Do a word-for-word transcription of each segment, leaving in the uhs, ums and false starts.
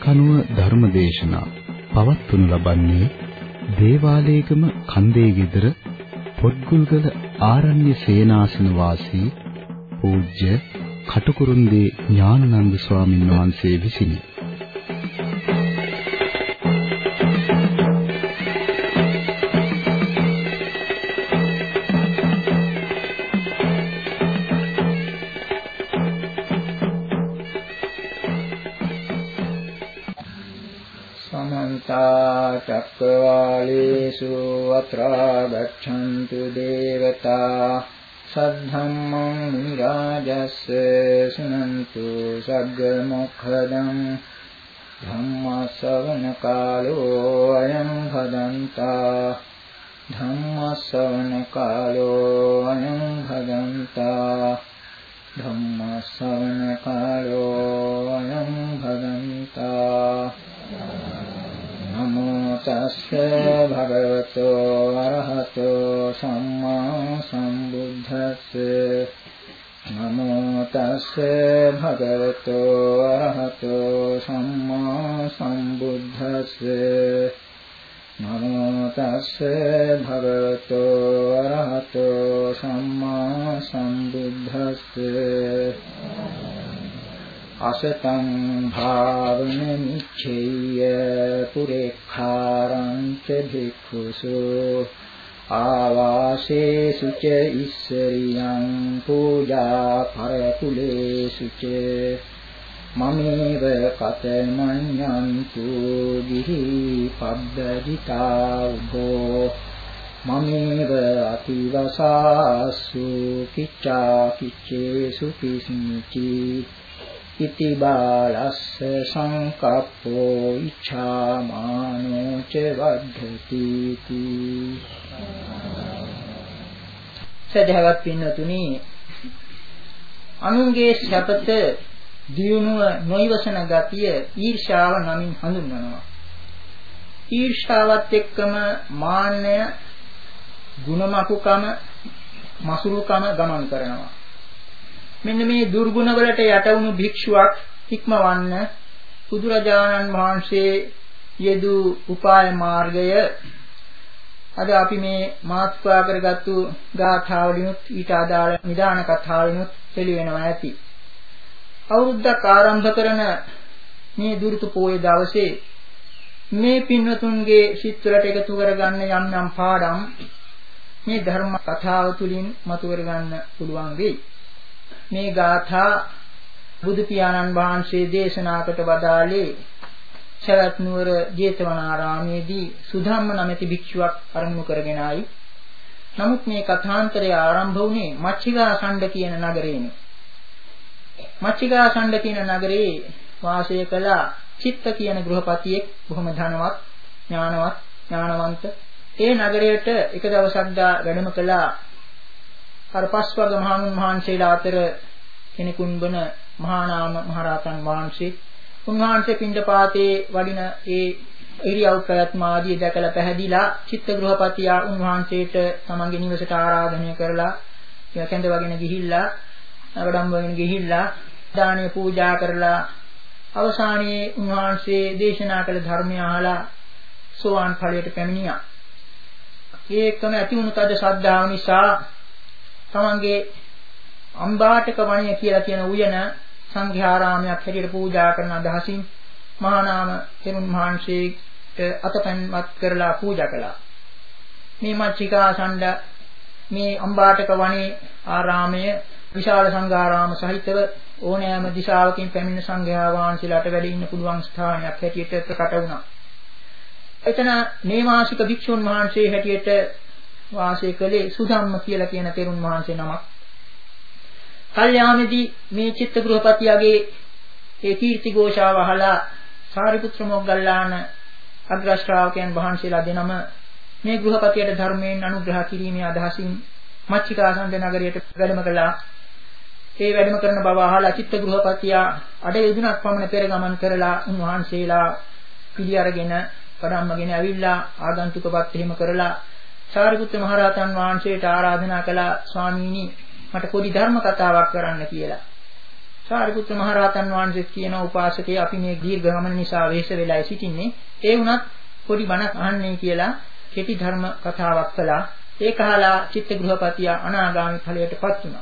කනුව ධර්මදේශනා පවත්වනු ලබන්නේ දේවාලේගම කන්දේ ගෙදර පොත්ගුල්ගල ආරණ්‍ය සේනාසන වාසී පූජ්‍ය කටුකුරුන්දී ඥානানন্দ ස්වාමින් වහන්සේ විසිනි. චක්කවාලේසු අත්‍රා ගච්ඡන්තු දේවතා සද්ධම්මං මුනි රාජස්ස සුනන්තු සග්ග මොක්ඛදං ධම්ම ශ්‍රවණ කාලෝ අයං භදන්තා ධම්ම ශ්‍රවණ කාලෝ අයං භදන්තා ධම්ම ශ්‍රවණ කාලෝ අයං භදන්තා නමෝ තස්සේ භගවතෝ අරහතෝ සම්මා සම්බුද්දස්සේ නමෝ තස්සේ භගවතෝ අරහතෝ සම්මා සම්බුද්දස්සේ නමෝ තස්සේ භගවතෝ අරහතෝ සම්මා සම්බුද්දස්සේ අසතං භාවන නිච්ඡේය පුරේඛාරං ච භික්ඛුසු ආවාසේසු ච ඉස්සරියං පූජා පරකුලේසු ච මමේව කතමඤ්ඤන්තු ගිහි පබ්බජිතා උභෝ මමේව අතිවසාසු කිච්ඡා කිච්ඡේසු පිස්මිචි ඉති බාලස්ස සංකප්පෝ ඉච්ඡාමානෝ ච වද්ධති තී. සදහවත් පින්නතුනි, අනුන්ගේ සැපත දියුණුව නොයවසන ගතිය ඊර්ෂාව නමින් හඳුන්වනවා. ඊර්ෂාවත් එක්කම මාන්නය, ගුණමකුකම, මසුරුකම ගමන් කරනවා. මෙන්න මේ දුර්ගුණ වලට යට වුණු භික්ෂුවක් ඉක්මවන්න බුදුරජාණන් වහන්සේ යෙදූ උපාය මාර්ගය අද අපි මේ මාතෘකා කරගත්තු ගාථාවලිනුත් ඊට අදාළ නිදාන කතාවලිනුත් පිළිවෙනවා ඇති. අවුරුද්දක් ආරම්භ කරන මේ දුරුතු පොයේ දවසේ මේ පින්වතුන්ගේ සිත් වලට එකතු කරගන්න යම් යම් පාඩම් මේ ධර්ම කතාව තුළින් මතු කරගන්න පුළුවන් වෙයි. මේ ගාථා බුදු පියාණන් වහන්සේ දේශනා කොට වදාළේ සවැත් නුවර ජේතවනාරාමේදී සුධම්ම නැමැති භික්ෂුවක් අරමුණු කරගෙනයි. නමුත් මේ කථාන්තරය ආරම්භ වුණේ මච්චිකාසණ්ඩ කියන නගරේනේ. මච්චිකාසණ්ඩ කියන නගරේ වාසය කළ චිත්ත කියන ගෘහපතියෙක්, බොහොම ධනවත්, ඥානවත්, ඥානවන්ත. ඒ නගරයට එක දවසක් දා වැඩම කළා අර පස්වග මහණුන් වහන්සේලා අතර කෙනෙකුන් වන මහානාම මහරහතන් වහන්සේ. උන්වහන්සේ පිණ්ඩපාතේ වඩින ඒ ඉරියව් ප්‍රයත්න ආදී දැකලා පැහැදිලා චිත්ත ගෘහපතියා උන්වහන්සේට තමන්ගේ නිවසට ආරාධනය කරලා කැඳ වගෙන ගිහිල්ලා නගඩම් වගෙන ගිහිල්ලා දානය පූජා කරලා අවසානයේ උන්වහන්සේ දේශනා කළ ධර්මය අහලා සෝවාන් ඵලයට පැමිණියා. ඒකම ඇති වුණු තද ශ්‍රද්ධාව නිසා තමන්ගේ අම්බාටක වණය කියලා කියන උයන සංඝයාරාමයක් හැටියට පූජා කරන අදහසින් මහා නාම තෙරුන් වහන්සේට අතපැන්වත් කරලා පූජා කළා. මේ මච්චිකාසණ්ඩ මේ අම්බාටක වණේ ආරාමය විශාල සංඝාරාම සහිතව ඕනෑම දිශාවකින් පැමිණෙන සංඝයා වහන්සේලාට වැඩ ඉන්න පුළුවන් ස්ථානයක් හැටියට ප්‍රකට වුණා. එතන නේවාසික භික්ෂුන් වහන්සේ හැටියට වාසය කළේ සුධම්ම කියලා කියන තෙරුන් වහන්සේ නමක්. කල්යාමේදී මේ චිත්ත ගෘහපතියගේ ඒ කීර්ති ഘോഷාව අහලා සාරිපුත්‍ර මොග්ගල්ලාන අග්‍ර ශ්‍රාවකයන් වහන්සේලා දෙනම මේ ගෘහපතියට ධර්මයෙන් අනුග්‍රහ කිරීමේ අදහසින් මච්චිකාසණ්ඩ නගරයට වැඩම කළා. ඒ වැඩම කරන බව අහලා චිත්ත ගෘහපතියා අඩ යදුනක් පමණ පෙර ගමන් කරලා උන්වහන්සේලා පිළි අරගෙන කඩම්මගෙන ඇවිල්ලා ආගන්තුකපත් එහෙම කරලා සාරිපුත්‍ර මහරහතන් වහන්සේට ආරාධනා කළා, ස්වාමීනි මට පොඩි ධර්ම කතාවක් කරන්න කියලා. සාරිපුත්‍ර මහ රහතන් වහන්සේ කියන උපාසකේ අපි මේ දීර්ඝ ගමන නිසා වෙහෙස වෙලා සිටින්නේ. ඒ වුණත් පොඩි බණක් අහන්නේ කියලා කෙටි ධර්ම කතාවක් කළා. ඒක අහලා චිත්තගෘහපතිය අනාගාමී ඵලයටපත් වුණා.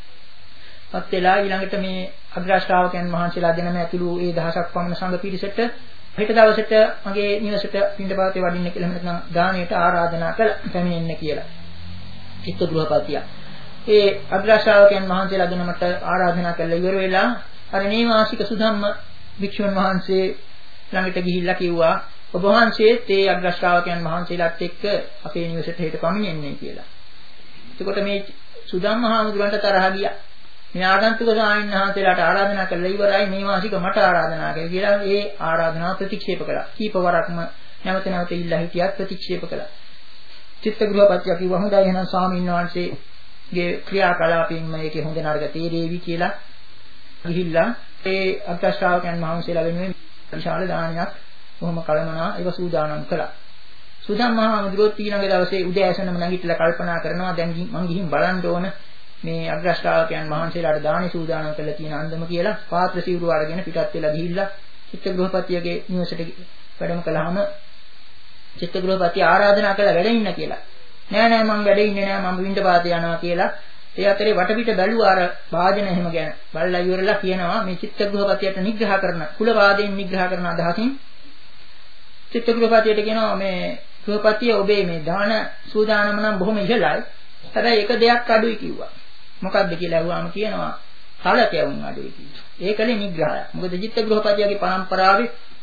පත් වෙලා ඊළඟට මේ අග්‍රශ්‍රාවකයන් වහන්සේලා දෙනම ඇතුළු ඒ දහසක් පමණ සංඝ පිරිසට හෙට දවසට මගේ නිවසට පින්ඩපාතේ වඩින්න කියලා එහෙම නැත්නම් දාණයට ආරාධනා කළා පැමිණෙන්න කියලා. චිත්තගෘහපතිය. ඒ අග්‍රශ්‍රාවකයන් වහන්සේලා දෙනමට ආරාධනා කළා ඉවර වෙලා අර නේවාසික සුධම්ම භික්ෂුන් වහන්සේ ළඟට ගිහිල්ලා කිව්වා ඔබ වහන්සේත් ඒ අග්‍රශ්‍රාවකයන් වහන්සේලාත් එක්ක අපේ නිවසට හෙට පමිණෙන්නේ කියලා. එතකොට මේ සුධම්ම හාමුදුරන්ට තරහ ගියා. මේ ආගන්තුක ස්වාමීන් වහන්සේලාට ආරාධනා කළා ඉවරයි මේ වාසික මට ආරාධනා කළා කියලා ඒ ආරාධනාව ප්‍රතික්ෂේප කළා. කීප වරක්ම නැවත නැවත ඉල්ලා හිටියත් ප්‍රතික්ෂේප කළා. චිත්තගෘහපතිය කිව්වා හොඳයි එහෙනම් ස්වාමීන් වහන්සේගේ ක්‍රියාකලාපින් මේකේ හොඳ නරක තේරෙවි කියලා ගිහිල්ලා ඒ අග්‍රශ්‍රාවකයන් වහන්සේලා වෙනුවෙන් විශාල දානයක් කොහොම කලමනා ඒක සූදානම් කළා. සුදම් මහ මුද්‍රොත් ඊළඟ දවසේ උදෑසනම නැගිටලා කල්පනා කරනවා දැන් මං ගිහින් බලන්න ඕන මේ අග්‍රශ්‍රාවකයන් වහන්සේලාට දානි සූදානම් කරලා තියෙන අන්දම කියලා පාත්‍ර සිවුරු අරගෙන පිටත් වෙලා ගිහිල්ලා චිත්තගෘහපතියගේ නිවසට වැඩම කළාම චිත්තගෘහපතිය ආරාධනා කළා වැඩ ඉන්න කියලා. නෑ නෑ මං වැඩ ඉන්නේ නෑ මම විඳපාතේ යනවා කියලා. ඒ අතරේ වටපිට බැලුවා අර වාදන එහෙම ගැන. බලලා ඉවරලා කියනවා මේ චිත්තගෘහපතියට නිග්‍රහ කරන කුල වාදයෙන් නිග්‍රහ කරන අදහසින් චිත්තගෘහපතියට කියනවා මේ ගෘහපතිය ඔබේ මේ දාන සූදානම නම් බොහොම ඉහළයි. හැබැයි එක දෙයක් අඩුයි කිව්වා. මොකක්ද කියලා අහුවාම කියනවා තල කැවුම් අඩුයි කිව්වා. ඒකනේ නිග්‍රහය. මොකද චිත්තගෘහපතියගේ පරම්පරාවේ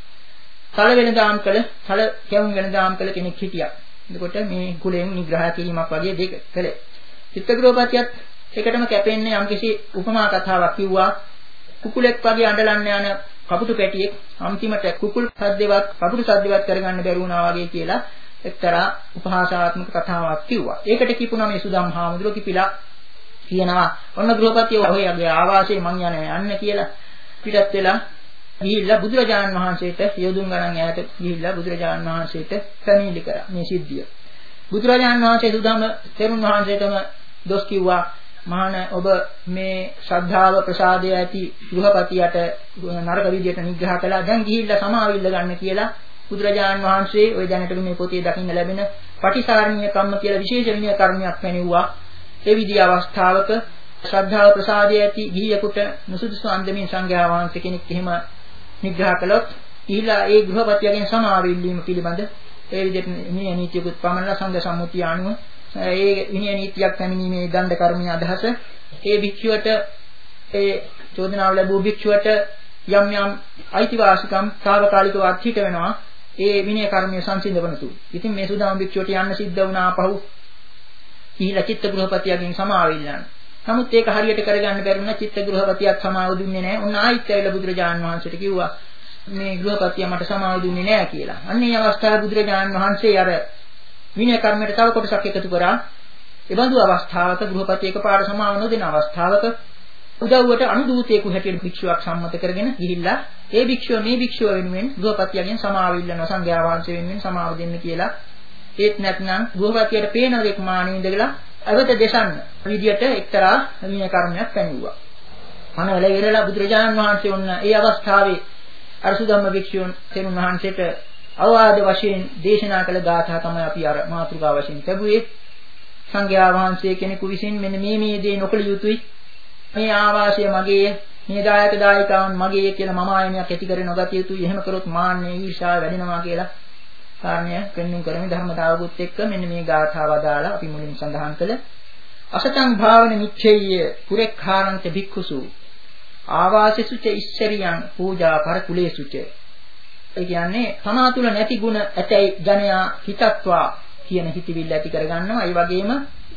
තල වෙනදාම් කළ තල කැවුම් වෙනදාම් කළ කෙනෙක් හිටියා. එතකොට මේ කුලයෙන් නිග්‍රහ කිරීමක් වගේ දෙක කළේ. චිත්තගෘහපතියත් ඒකටම කැපෙන්නේ යම්කිසි උපමා කතාවක් කිව්වා. කුකුලෙක් වගේ අඬලන්න යන කපුටු පැටියෙක් අන්තිමට කුකුල් සද්දේවත් කපුටු සද්දේවත් කරගන්න බැරි වුණා වගේ කියලා එක්තරා උපහාසාත්මක කතාවක් කිව්වා. ඒකට කිපුණා මේ සුදම් හාමුදුරුවෝ කිපිලා කියනවා ඔන්න ගෘහපතිය ඔයගේ ආවාසයේ මං යන්නේ යන්න කියලා පිටත් වෙලා ගිහිල්ලා බුදුරජාණන් වහන්සේට යොදුන් ගණන් ඈත ගිහිල්ලා බුදුරජාණන් වහන්සේට පැමිණිලි කරා මේ සිද්ධිය. බුදුරජාණන් වහන්සේ සුදම් තෙරුන් වහන්සේටම දොස් කිව්වා මහාන ඔබ මේ ශ්‍රද්ධාව ප්‍රසාදය ඇති ගෘහපතියට නරක විදියට නිග්‍රහ කළා. දැන් ගිහිල්ලා සමාවිල්ල ගන්න කියලා බුදුරජාණන් වහන්සේ ওই දැනට මේ පොතේ දකින්න ලැබෙන පටිසාරණීය කම්ම කියලා විශේෂ විනය කර්මයක් පැනෙව්වා. ඒ විදිහ අවස්ථාවක ශ්‍රද්ධාව ප්‍රසාදය ඇති ගිහියෙකුට නුසුදුසු අන්දමින් සංඝයා වහන්සේ කෙනෙක් එහෙම නිග්‍රහ කළොත් ඊළා ඒ ගෘහපතියගෙන් සමාවිල්ලීම පිළිබඳ ඒ විදිහට විනය නීතියකුත් පමණලා සංඝ සම්මුතිය අනුව ඒ විනය නීතියක් පැමිණීමේ දණ්ඩ කර්මීය අදහස ඒ භික්ෂුවට ඒ චෝදනාව ලැබූ භික්ෂුවට යම් යම් අයිතිවාසිකම් తాවකාලිකව අත්හිට වෙනවා ඒ විනය කර්මීය සංසිඳවන තු. ඉතින් මේ සුදාම භික්ෂුවට යන්න සිද්ධ වුණා පහු කීලා චිත්තගෘහපතියගෙන් සමාවිල්ලන්න. නමුත් ඒක හරියට කරගන්න බැරි වුණා චිත්තගෘහපතියත් සමාව දුන්නේ නැහැ. උන් ආයිත් ඇවිල්ලා බුදුරජාණන් වහන්සේට කිව්වා මේ ගෘහපතිය මට සමාව දුන්නේ නැහැ කියලා. අන්න ඒ අවස්ථාවේ බුදුරජාණන් වහන්සේ අර විනය කර්මයට තව කොටසක් එකතු කරා. ඒ බඳු අවස්ථාවක ගෘහපතියක පාර සමාව නොදෙන අවස්ථාවක උදව්වට අනුදූතයෙකු හැටියට භික්ෂුවක් සම්මත කරගෙන ගිහිල්ලා ඒ භික්ෂුව මේ භික්ෂුව වෙනුවෙන් ගෘහපතියගෙන් සමාව ඉල්ලනවා සංඝයා වහන්සේ වෙනුවෙන් සමාව දෙන්න කියලා. ඒත් නැත්නම් ගෘහපතියට පේන දෙයක් මානෙ ඉඳලා අවත දේශන්න විදියට එක්තරා විනය කර්මයක් පැනෙවුවා. අනවල ඉරලා බුදුරජාණන් වහන්සේ වුණ ඒ අවස්ථාවේ අරසුධම්ම භික්ෂුන් තෙරුන් වහන්සේට අවවාද වශයෙන් දේශනා කළ ගාථා තමයි අපි අර මාතෘකා වශයෙන් ලැබුවේ. සංඝයා වහන්සේ කෙනෙකු විසින් මෙන්න මේ මේ දේ නොකළ යුතුයි. මේ ආවාසය මගේ, මේ දායක දායිකාවන් මගේ කියලා මම ආයනයක් ඇති කර නොගත යුතුයි. එහෙම කරොත් මාන්නේ ඊර්ෂ්‍යාව වැඩෙනවා කියලා කාරණය පෙන්වන්න කරමි ධර්මතාවකුත් එක්ක මෙන්න මේ ගාථාව අදාලා අපි මුලින් සඳහන් කළ අසතං භාවන මිච්ඡේය පුරෙක්ඛාරන්ත භික්ඛුසු ආවාසෙසුච ඉස්සරියං පූජා පරකුලේසුච. ඒ කියන්නේ තමා තුල නැති ಗುಣ ඇතැයි ජනයා හිතත්වා කියන හිතවිල්ල ඇති කරගන්නවා. ඒ වගේම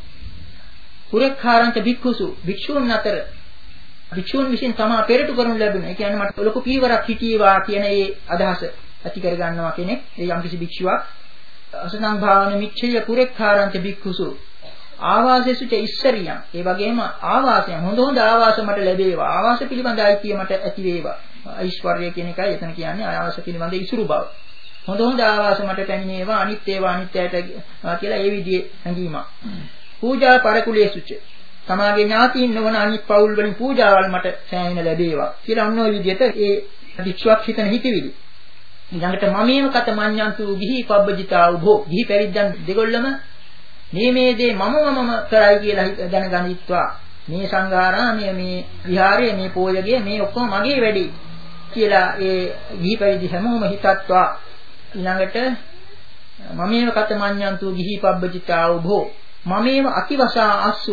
පුරෙක්ඛාරන්ත භික්ඛුසු භික්ෂූන් අතර භික්ෂූන් විසින් තමා පෙරටු කරනු ලැබුණ. ඒ කියන්නේ මට ලොකු පීවරක් හිටියේවා කියන ඒ අදහස ඇති කරගන්නවා කෙනෙක්. ඒ යම්කිසි භික්ෂුවක් අසතං භාවන මිච්ඡේය පුරෙක්ඛාරන්ත භික්ඛුසු ආවාසෙසුච ඉස්සරියං. ඒ වගේම ආවාසය හොඳ හොඳ ආවාස මට ලැබේවා. ආවාස පිළිබඳ අයිතිය මට ඇති වේවා. ඓශ්වර්යය කියන එකයි එතන කියන්නේ ආවාස පිළිබඳ ඉසුරු බව. හොඳ හොඳ ආවාස මට පැමිණේවා අනිත් ඒවා අනිත්‍යයට කියලා ඒ විදිහේ හැඟීමක්. පූජා පරකුලේසුච. සමාජයේ ඥාතීන් නොවන අනිත් පවුල් වලින් පූජාවල් මට සෑහෙන ලැබේවා කියලා ඔන්න ඔය විදිහට ඒ වික්ෂුවක් හිතන හිතවිලි. ඊළඟට මමේව කත මඤ්ඤන්තු ගිහි පබ්බජිතා උභෝ ගිහි පැවිද්දන් දෙගොල්ලම මේ මේ දේ මම මමම කරයි කියලා දැනගනිත්වා මේ සංඝාරාමයේ මේ විහාරයේ මේ පෝයගේ මේ ඔක්කොම මගේ වැඩි කියලා ඒ ගිහි පැවිදි හැමෝම හිතත්වා ඊළඟට මමේව කත මඤ්ඤන්තු ගිහි පබ්බජිතා උභෝ මමේව අතිවසා අස්සු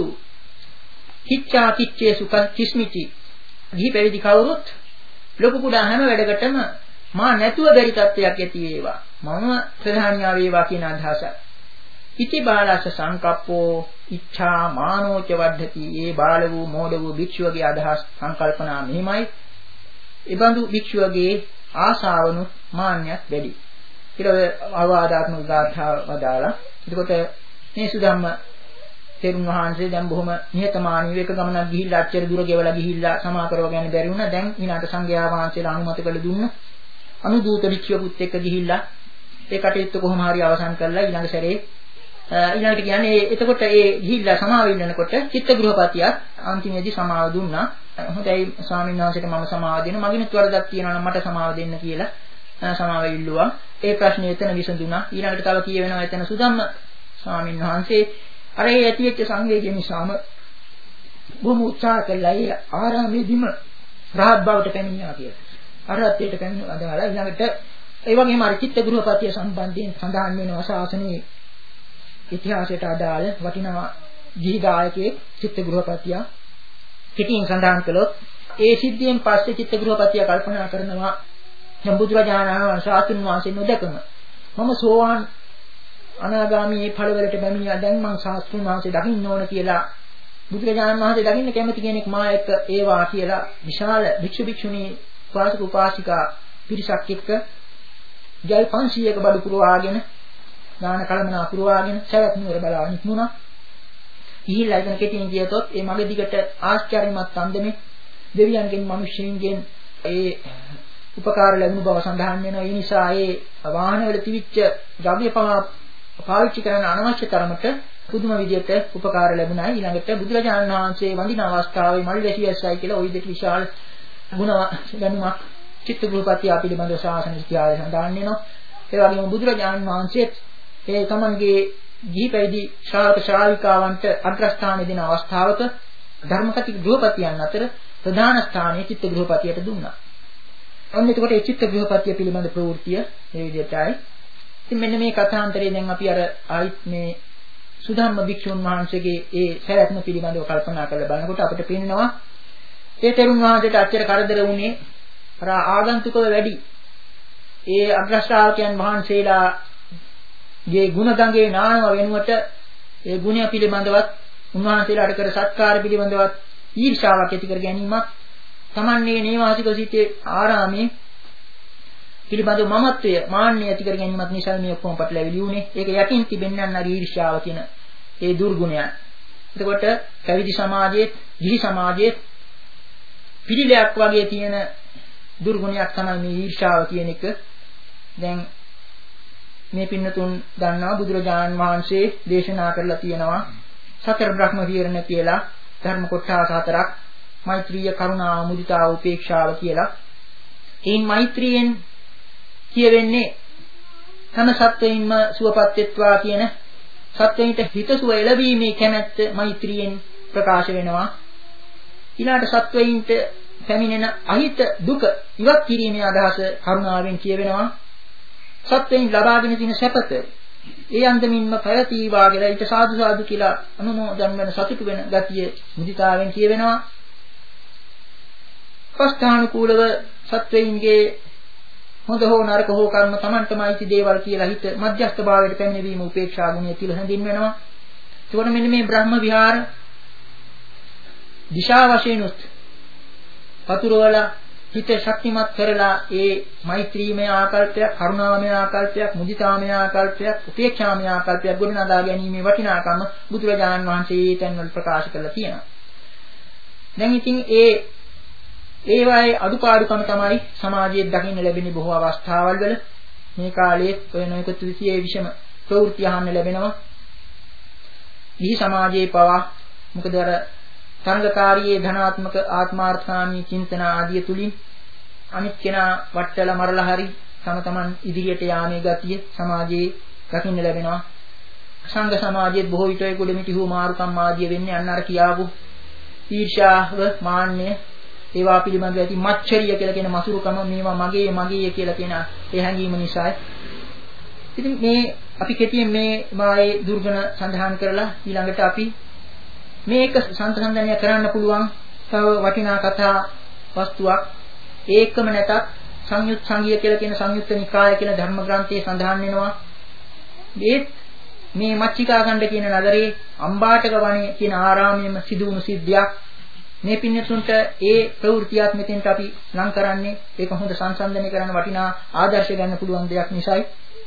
කිච්ඡා කිච්ඡේ සුඛ කිස්මිති ගිහි පැවිදි කවුරුත් ලොකු කුඩා හැම වැඩකටම මා නැතුව බැරි තත්ත්වයක් ඇති වේවා මම ප්‍රධානියා වේවා කියන අදහසයි. ඉති බාලස සංකප්පෝ ඉච්ඡා මානෝච වද්ධති. ඒ බාල වූ මෝඩ වූ භික්ෂුවගේ අදහස් සංකල්පනා මෙහිමයි. ඒබඳු භික්ෂුවගේ ආශාවනු මාන්නයක් වැඩි. ඊට අවවාදාත්මක ගාථා වදාලා. එතකොට මේ සුදම්ම තෙරුන් වහන්සේ දැන් බොහොම නිහතමානීව එක ගමනක් ගිහිල්ලා අච්චර දුර ගෙවලා ගිහිල්ලා සමා කරව ගන්න බැරි වුණා. දැන් ඊළඟට සංඝයා වහන්සේලා අනුමත කළ දුන්න අනුදූත භික්ෂුවකුත් එක්ක ගිහිල්ලා ඒ කටයුත්ත කොහොම හරි අවසන් කරලා ඊළඟ සැරේ ඊළඟට කියන්නේ එතකොට ඒ ගිහිල්ලා සමාව ඉන්නකොට චිත්තගෘහපතියත් අන්තිමේදී සමාව දුන්නා. හොඳයි ස්වාමීන් වහන්සේට මම සමාව දෙන්න මගිනුත් වරදක් තියෙනවා නම් මට සමාව දෙන්න කියලා සමාව ඉල්ලුවා. ඒ ප්‍රශ්නේ එතන විසඳුණා. ඊළඟට තව කියවෙනවා එතන සුදම්ම ස්වාමීන් වහන්සේ අර ඒ ඇතිවෙච්ච සංවේගය නිසාම බොහොම උත්සාහ කළා ඒ ආරාමයේදීම රහත් බවට පැමිණියා කියලා. අරහත්ත්වයට පැමිණලා දාලා ඊළඟට ඒ වගේම අර චිත්තගෘහපතිය සම්බන්ධයෙන් සඳහන් වෙනවා ශාසනයේ ඉතිහාසයට අදාළ වටිනා ගිහි ගායකයෙක් චිත්තගෘහපතියා පිටින් සඳහන් කළොත් ඒ සිද්ධියෙන් පස්සේ චිත්තගෘහපතියා කල්පනා කරනවා දැන් බුදුරජාණන් වහන්සේ ආතුන් වහන්සේ නොදකම මම සෝවාන් අනාගාමී ඵලවලට පැමිණියා දැන් මං ශාස්ත්‍රුන් වහන්සේ දකින්න ඕන කියලා බුදුරජාණන් වහන්සේ දකින්න කැමති කෙනෙක් මා එක්ක ඒවා කියලා විශාල භික්ෂු භික්ෂුණී උපාසක උපාසිකා පිරිසක් එක්ක ජල් පන්සීයක බඩු පුරවාගෙන දාන කලමනා පුරවාගෙන සවැත් නුවර බලාගෙන ඉක්මුණා. ගිහිල්ලා ඉතන කෙටියෙන් කියතොත් ඒ මග දිගට ආශ්චර්යමත් අන්දමේ දෙවියන්ගෙන් මිනිස්සුන්ගෙන් ඒ උපකාර ලැබුණු බව සඳහන් වෙනවා. ඒ නිසා ඒ වාහනවල තිබිච්ච ද්‍රව්‍ය පාවිච්චි කරන අනවශ්‍ය තරමට පුදුම විදියට උපකාර ලැබුණා. ඊළඟට බුදුරජාණන් වහන්සේ වඳින අවස්ථාවේ මල් වැසියස්සයි කියලා ওই දෙක විශාල ගුණ ගැනීමක් චිත්තගෘහපතිය පිළිබඳව ශාසන ඉතිහාසය සඳහන් වෙනවා. ඒ වගේම බුදුරජාණන් වහන්සේ ඒ තමන්ගේ ගිහි පැවිදි ශ්‍රාවක ශ්‍රාවිකාවන්ට අග්‍රස්ථාන දෙන අවස්ථාවක ධර්මකතික ගෘහපතියන් අතර ප්‍රධාන ස්ථානයේ චිත්තගෘහපතියට දුන්නා. අන්න එතකොට ඒ චිත්තගෘහපතිය පිළිබඳ ප්‍රවෘත්තිය මේ විදිහටයි. ඉතින් මෙන්න මේ කථාන්තරේ දැන් අපි අර ආයිත් මේ සුධම්ම භික්ෂුන් වහන්සේගේ ඒ සැලැස්ම පිළිබඳව කල්පනා කරලා බලනකොට අපිට පේනවා ඒ තෙරුන් වහන්සේට අච්චර කරදර වුණේ අර ආගන්තුකව වැඩි ඒ අග්‍රශ්‍රාවකයන් වහන්සේලාගේ ගුණ ගංගේ නානව වෙනුවට ඒ ගුණය පිළිබඳවත් උන්වහන්සේලාට කර සත්කාර පිළිබඳවත් ඊර්ෂාවක් ඇති කර ගැනීමත් තමන්නේ නේවාසික සිටේ ආරාමේ පිළිබඳව මමත්වය මාන්නය ඇති කර ගැනීමත් නිසා මේ ඔක්කොම පටලැවිලි උනේ. ඒක යටින් තිබෙන්නේ අන්න ඊර්ෂාව කියන ඒ දුර්ගුණයන්. එතකොට පැවිදි සමාජයේ, ගිහි සමාජයේ පිළිලයක් වගේ තියෙන දුර්ගුණයක් තමයි මේ ඊර්ෂාව කියන එක. දැන් මේ පින්නතුන් දන්නවා බුදුරජාණන් වහන්සේ දේශනා කරලා තියෙනවා සතර බ්‍රහ්ම විහරණ කියලා ධර්ම කොටස හතරක්. මෛත්‍රිය, කරුණාව, මුදිතාව, උපේක්ෂාව කියලා. මේ මෛත්‍රියෙන් කියවෙන්නේ හැම සත්වයින්ම සුවපත් වෙත්වා කියන සත්වයින්ට හිතසුව එළවීමේ කැමැත්ත මෛත්‍රියෙන් ප්‍රකාශ වෙනවා. ඊළාට සත්වයින්ට පැමිණෙන අහිත දුක ඉවත් කිරීමේ අදහස කරුණාවෙන් කියවෙනවා. සත්වයින් ලබාගෙන තියෙන සැපත ඒ අන්දමින්ම පැවතීවා කියලා ඊට සාදු සාදු කියලා අනුමෝදන් වෙන සතුටු වෙන ගතිය මුදිතාවෙන් කියවෙනවා. පස්ථානුකූලව සත්වයින්ගේ හොඳ හෝ නරක හෝ කර්ම Tamanටමයිති දේවල් කියලා හිත මධ්‍යස්ථ භාවයට පැමිණීම උපේක්ෂා ගුණය කියලා හැඳින්වෙනවා. ඒකට මෙන්න මේ බ්‍රහ්ම විහාර දිශා වශයෙන් උත් පතුරවල හිත ශක්තිමත් කරලා ඒ මෛත්‍රීමය ආකල්පයක්, කරුණාමය ආකල්පයක්, මුදිතාමය ආකල්පයක්, උපේක්ෂාමය ආකල්පයක් ගොඩනගා ගැනීමේ වටිනාකම බුදුරජාණන් වහන්සේ තැන්වල ප්‍රකාශ කරලා තියෙනවා. දැන් ඉතින් ඒ ඒවායේ අඩුපාඩුකම තමයි සමාජයේ දකින්න ලැබෙන බොහෝ අවස්ථාවල් වල මේ කාලයේ ඔය නොයෙකුත් විෂයේ විෂම ප්‍රවෘත්ති අහන්න ලැබෙනවා. ගිහි සමාජයේ පවා මොකද අර තරඟකාරී ධනාත්මක ආත්මාර්ථකාමී චින්තන ආදිය තුලින් අනිත් කෙනා වට්ටලා මරලා හරි තම තමන් ඉදිරියට යාමේ ගතිය සමාජයේ දකින්න ලැබෙනවා. සංඝ සමාජයේ බොහෝ විට ඒ කුලමිටි හෝ මාරුකම් ආදිය වෙන්නේ අන්න අර කියාවු ඊර්ෂ්‍යාව, මාන්නය, ඒවා පිළිබඳව ඇති මච්චරිය කියලා කියන මසුරුකම, මේවා මගේ මගේ කියලා කියන ඒ හැඟීම නිසායි. ඉතින් මේ අපි කෙටියෙන් මේ මායේ දුර්ගුණ සඳහන් කරලා ඊළඟට අපි මේක සංසන්දනය කරන්න පුළුවන් තව වටිනා කතා වස්තුවක් ඒකම නැතත් සංයුත් සංගීය කියලා කියන සංයුත්ත නිකාය කියලා ධර්ම ග්‍රන්ථයේ සඳහන් වෙනවා. මේ මේ මච්චිකාගණ්ඩ කියන නගරේ අම්බාටක වනයේ කියන ආරාමයේම සිදු වුණු සිද්ධියක්. මේ පින්නතුන්ට ඒ ප්‍රවෘත්තියක් මෙතෙන්ට අපි ලං කරන්නේ ඒක හොඳ සංසන්දනය කරන වටිනා ආදර්ශ ගන්න පුළුවන් දෙයක් නිසායි.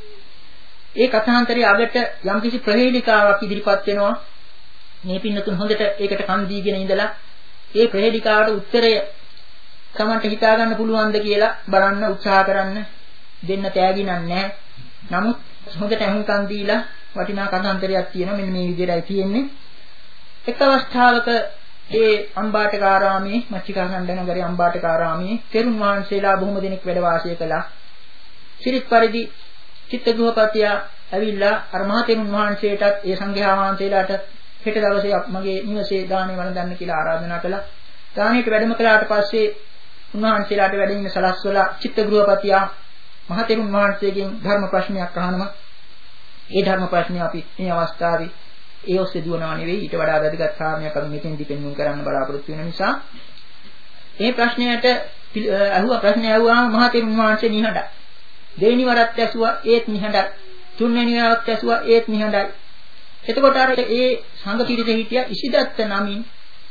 ඒ කථාන්තරයේ අගට යම්කිසි ප්‍රහේලිකාවක් ඉදිරිපත් වෙනවා. මේ පින්නතුන් හොඳට ඒකට කන් දීගෙන ඉඳලා ඒ ප්‍රහේලිකාවට උත්තරය තමන්ට හිතා ගන්න පුළුවන්ද කියලා බලන්න උත්සාහ කරන්න. දෙන්න තෑගි නෑ. නමුත් හොඳට අහුම්කන් දීලා වටිනා කථාන්තරයක් තියෙනවා. මෙන්න මේ විදිහටයි තියෙන්නේ. එක් අවස්ථාවක ඒ අම්බාටකාරාමේ මච්චිකාගණ්ඩ නගරයේ අම්බාටකාරාමේ තෙරුන් වහන්සේලා බොහොම දෙනෙක් වැඩ වාසය කළා. සිරිත් පරිදි චිත්තගෘහපතියා ඇවිල්ලා අර මහ තෙරුන් වහන්සේටත් ඒ සංඝයා වහන්සේලාට හෙට දවසේ මගේ නිවසේ දානේ වළඳන්න කියලා ආරාධනා කළා. දානෙට වැඩම කළාට පස්සේ උන්වහන්සේලාට වැඩ ඉන්න සලස්වලා චිත්තගෘහපතියා මහ තෙරුන් වහන්සේගෙන් ධර්ම ප්‍රශ්නයක් අහනවා. ඒ ධර්ම ප්‍රශ්නේ අපි මේ අවස්ථාවේ ඒ ඔස්සේ දුවනවා නෙවෙයි, ඊට වඩා වැදගත් කාරණයක් අපි මෙතෙන්දි පෙන්වන්න කරන්න බලාපොරොත්තු වෙන නිසා මේ ප්‍රශ්නයට අහුවා ප්‍රශ්නය අහුවාම මහ තෙරුන් වහන්සේ නිහඬයි. දෙවෙනි වරත් ඇසුවා ඒත් නිහඬයි. තුන්වෙනි වරත් ඇසුවා ඒත් නිහඬයි. එතකොට අර ඒ සංඝ පිරිස හිටියා ඉසිදත්ත නමින්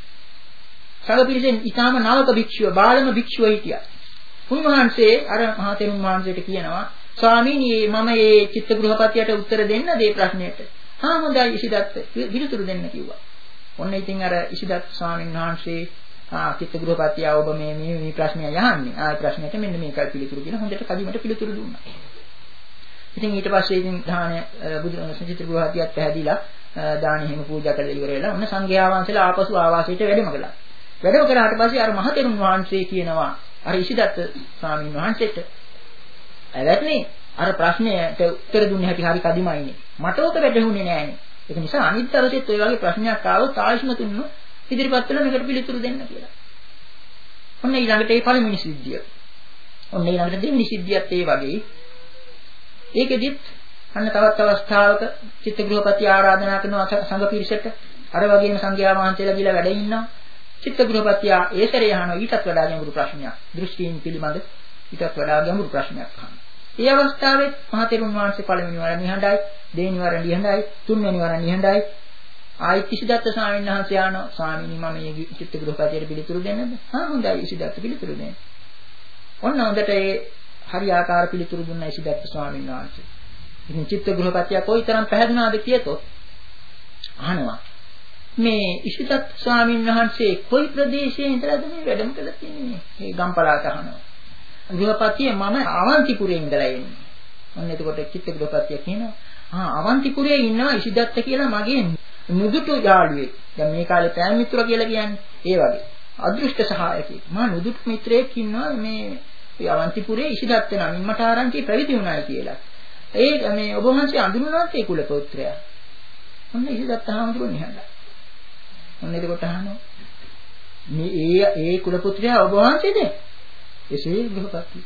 සංඝ පිරිසෙන් ඊටාම නවක භික්ෂුව, බාලම භික්ෂුව හිටියා. උන්වහන්සේ අර මහ තෙරුන් වහන්සේට කියනවා ස්වාමීනි මම මේ චිත්තගෘහපතියට උත්තර දෙන්න දේ ප්‍රශ්නයට. හා හොඳයි ඉසිදත්ත පිළිතුරු දෙන්න කිව්වා. ඔන්න ඉතින් අර ඉසිදත්ත ස්වාමීන් වහන්සේ ආ චිත්තගෘහපතියා ඔබ මේ මේ මේ ප්‍රශ්නය යහන්නේ. ආ ප්‍රශ්නෙට මෙන්න මේකයි පිළිතුරු කියලා හොඳට කදිමට පිළිතුරු දුන්නා. ඉතින් ඊට පස්සේ ඉතින් දාන බුදුරජාණන් චිත්තගෘහපතියත් පැහැදිලා දාන හිම පූජා කරලා ඉවර වෙලා ඔන්න සංඝයා වහන්සේලා ආපසු ආවාසයට වැඩම කළා. වැඩම කළාට පස්සේ අර මහ තෙරුන් වහන්සේ කියනවා අර ඉසිදත්ත ස්වාමීන් වහන්සේට ඇවැත්නේ අර ප්‍රශ්නයට උත්තර දුන්නේ හැටි හරි කදිමයිනේ. මට ඕක වැටහුනේ නෑනේ. ඒක නිසා අනිත් දවසෙත් ඔය වගේ ප්‍රශ්නයක් ආවොත් ආයුෂ්මතුන්ව ඉදිරිපත් කළා මේකට පිළිතුරු දෙන්න කියලා. ඔන්න ඊළඟට ඒ පළවෙනි සිද්ධිය. ඔන්න ඊළඟට දෙවෙනි සිද්ධියත් ඒ වගේ. ඒකෙදිත් අන්න තවත් අවස්ථාවක චිත්තගෘහපති ආරාධනා කරන සංඝ පිරිසට අර වගේම සංඝයා වහන්සේලා ගිහලා වැඩ ඉන්නවා. චිත්තගෘහපතියා ඒ සැරේ අහනවා ඊටත් වඩා ගැඹුරු ප්‍රශ්නයක්. දෘෂ්ටීන් පිළිබඳ ඊටත් වඩා ගැඹුරු ප්‍රශ්නයක් අහනවා. ඒ අවස්ථාවේ මහ තෙරුන් වහන්සේ පළවෙනි වර නිහඬයි, දෙවෙනි වර නිහඬයි, තුන්වෙනි වර නිහඬයි. ආයි ඉසිදත්ත ස්වාමීන් වහන්සේ ආනෝ ස්වාමීනි මම මේ චිත්තගෘහපතියට පිළිතුරු දෙන්නද? හා හොඳයි ඉසිදත්ත පිළිතුරු දෙන්න. ඔන්න හොඳට ඒ හරියාකාර පිළිතුරු දුන්න ඉසිදත්ත ස්වාමීන් වහන්සේ. ඉතින් චිත්තගෘහපතියා කොයිතරම් පැහැදුනාද කියතොත් අහනවා මේ ඉසිදත්ත ස්වාමීන් වහන්සේ කොයි ප්‍රදේශයේ ඉඳලාද මේ වැඩම කළා තියෙන්නේ? මේ ගම්පලාට අහනවා. ගෘහපතිය මම අවන්තිපුරේ ඉඳලා එන්නේ. ඔන්න එතකොට චිත්තගෘහපතිය කියනවා ආ අවන්තිපුරේ ඉන්නවා ඉසිදත්ත කියලා මගේ නුදුටු යාළුවෙක්. දැන් මේ කාලේ පෑන් මිත්‍ර කියලා කියන්නේ ඒ වගේ. අදෘෂ්ට සහායකයෙක්. මා නුදුටු මිත්‍රයෙක් ඉන්නවා මේ අවන්තිපුරේ ඉසිදත්ත නමින් මට ආරංචි පැවිදි වුණායි කියලා. ඒ මේ ඔබ වහන්සේ අඳුනනවත් ඒ කුල පෞත්‍රයා. ඔන්න ඉසිදත්ත හාමුදුරුවෝ නිහඬයි. ඔන්න එතකොට අහනවා මේ ඒ ඒ කුල පුත්‍රයා ඔබ වහන්සේද? එසේ ගෘහපතිය.